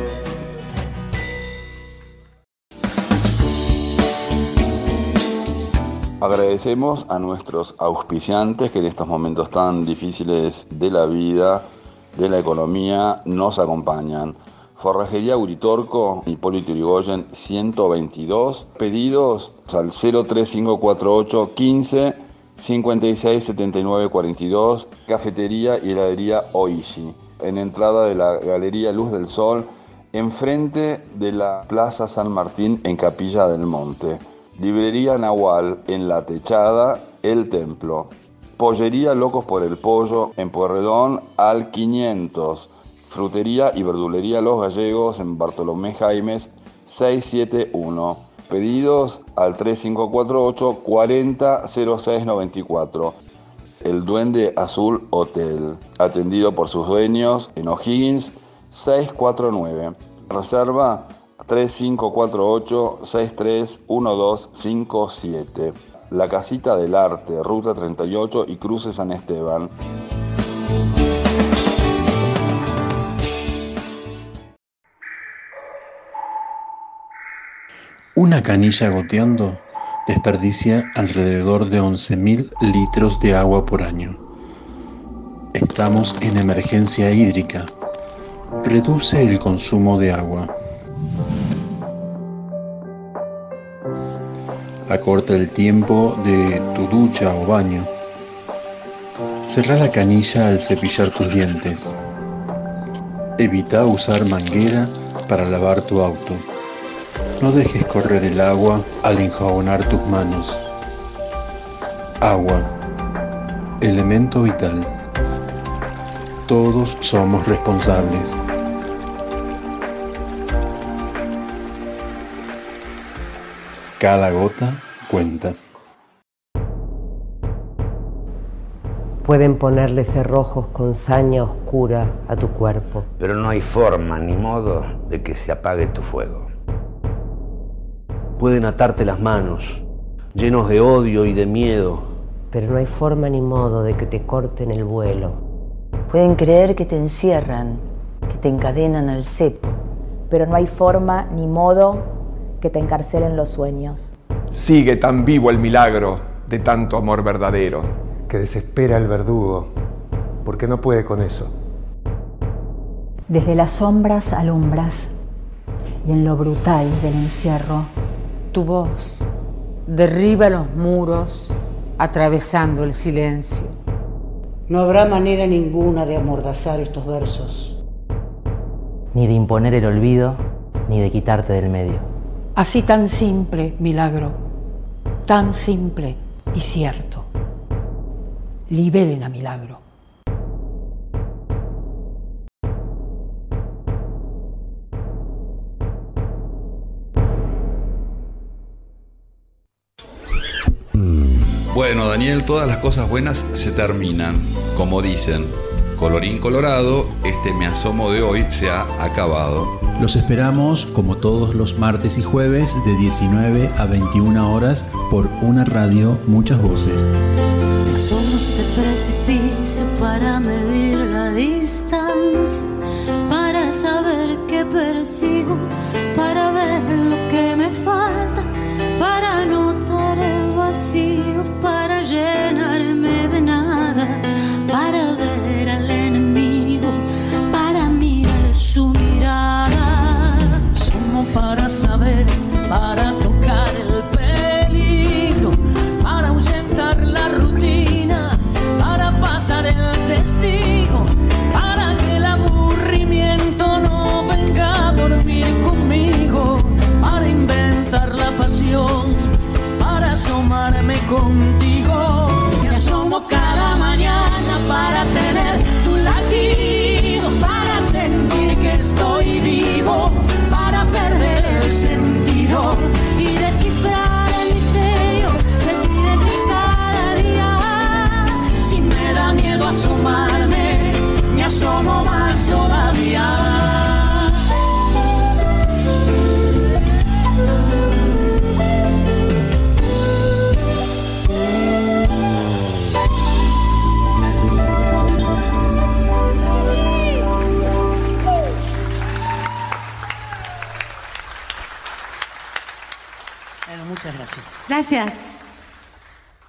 Agradecemos a nuestros auspiciantes que en estos momentos tan difíciles de la vida, de la economía, nos acompañan. Forrajería Uritorco, Hipólito Yrigoyen 122. Pedidos al 03548 15 56 79 42. Cafetería y heladería Oishi. En entrada de la Galería Luz del Sol, enfrente de la Plaza San Martín en Capilla del Monte. Librería Nahual en La Techada, El Templo. Pollería Locos por el Pollo en Pueyrredón al 500. Frutería y verdulería Los Gallegos en Bartolomé Jaimes 671. Pedidos al 3548 40 06 94. El Duende Azul Hotel, atendido por sus dueños en O'Higgins 649. Reserva 3548 631257. La Casita del Arte, Ruta 38 y Cruce San Esteban. Una canilla goteando desperdicia alrededor de 11.000 litros de agua por año. Estamos en emergencia hídrica. Reduce el consumo de agua. Acorta el tiempo de tu ducha o baño. Cerrá la canilla al cepillar tus dientes. Evita usar manguera para lavar tu auto. No dejes correr el agua al enjabonar tus manos. Agua, elemento vital. Todos somos responsables. Cada gota cuenta. Pueden ponerle cerrojos con saña oscura a tu cuerpo. Pero no hay forma ni modo de que se apague tu fuego. Pueden atarte las manos, llenos de odio y de miedo. Pero no hay forma ni modo de que te corten el vuelo. Pueden creer que te encierran, que te encadenan al cepo. Pero no hay forma ni modo que te encarcelen los sueños. Sigue tan vivo el milagro de tanto amor verdadero. Que desespera el verdugo, porque no puede con eso. Desde las sombras alumbras, y en lo brutal del encierro, tu voz derriba los muros, atravesando el silencio. No habrá manera ninguna de amordazar estos versos. Ni de imponer el olvido, ni de quitarte del medio. Así tan simple, milagro, tan simple y cierto. Liberen a Milagro. Bueno, Daniel, todas las cosas buenas se terminan, como dicen. Colorín colorado, este Me Asomo de hoy se ha acabado. Los esperamos como todos los martes y jueves de 19 a 21 horas por una radio, muchas voces. Somos de precipicio para medir la distancia, para saber qué persigo, para ver lo que me falta, para notar el vacío, para llenarme de nada, para ver al enemigo, para mirar su mirada. Somos para saber, para tocar el peligro, para ahuyentar la rutina, para pasar el testigo, para que el aburrimiento no venga a dormir conmigo, para inventar la pasión, para asomarme contigo. Me asomo cada mañana para tener tu latido, para sentir que estoy vivo, para perder el sentido y descifrar el misterio que pide que cada día. Si me da miedo asomarme, me asomo más todavía. Muchas gracias. Gracias.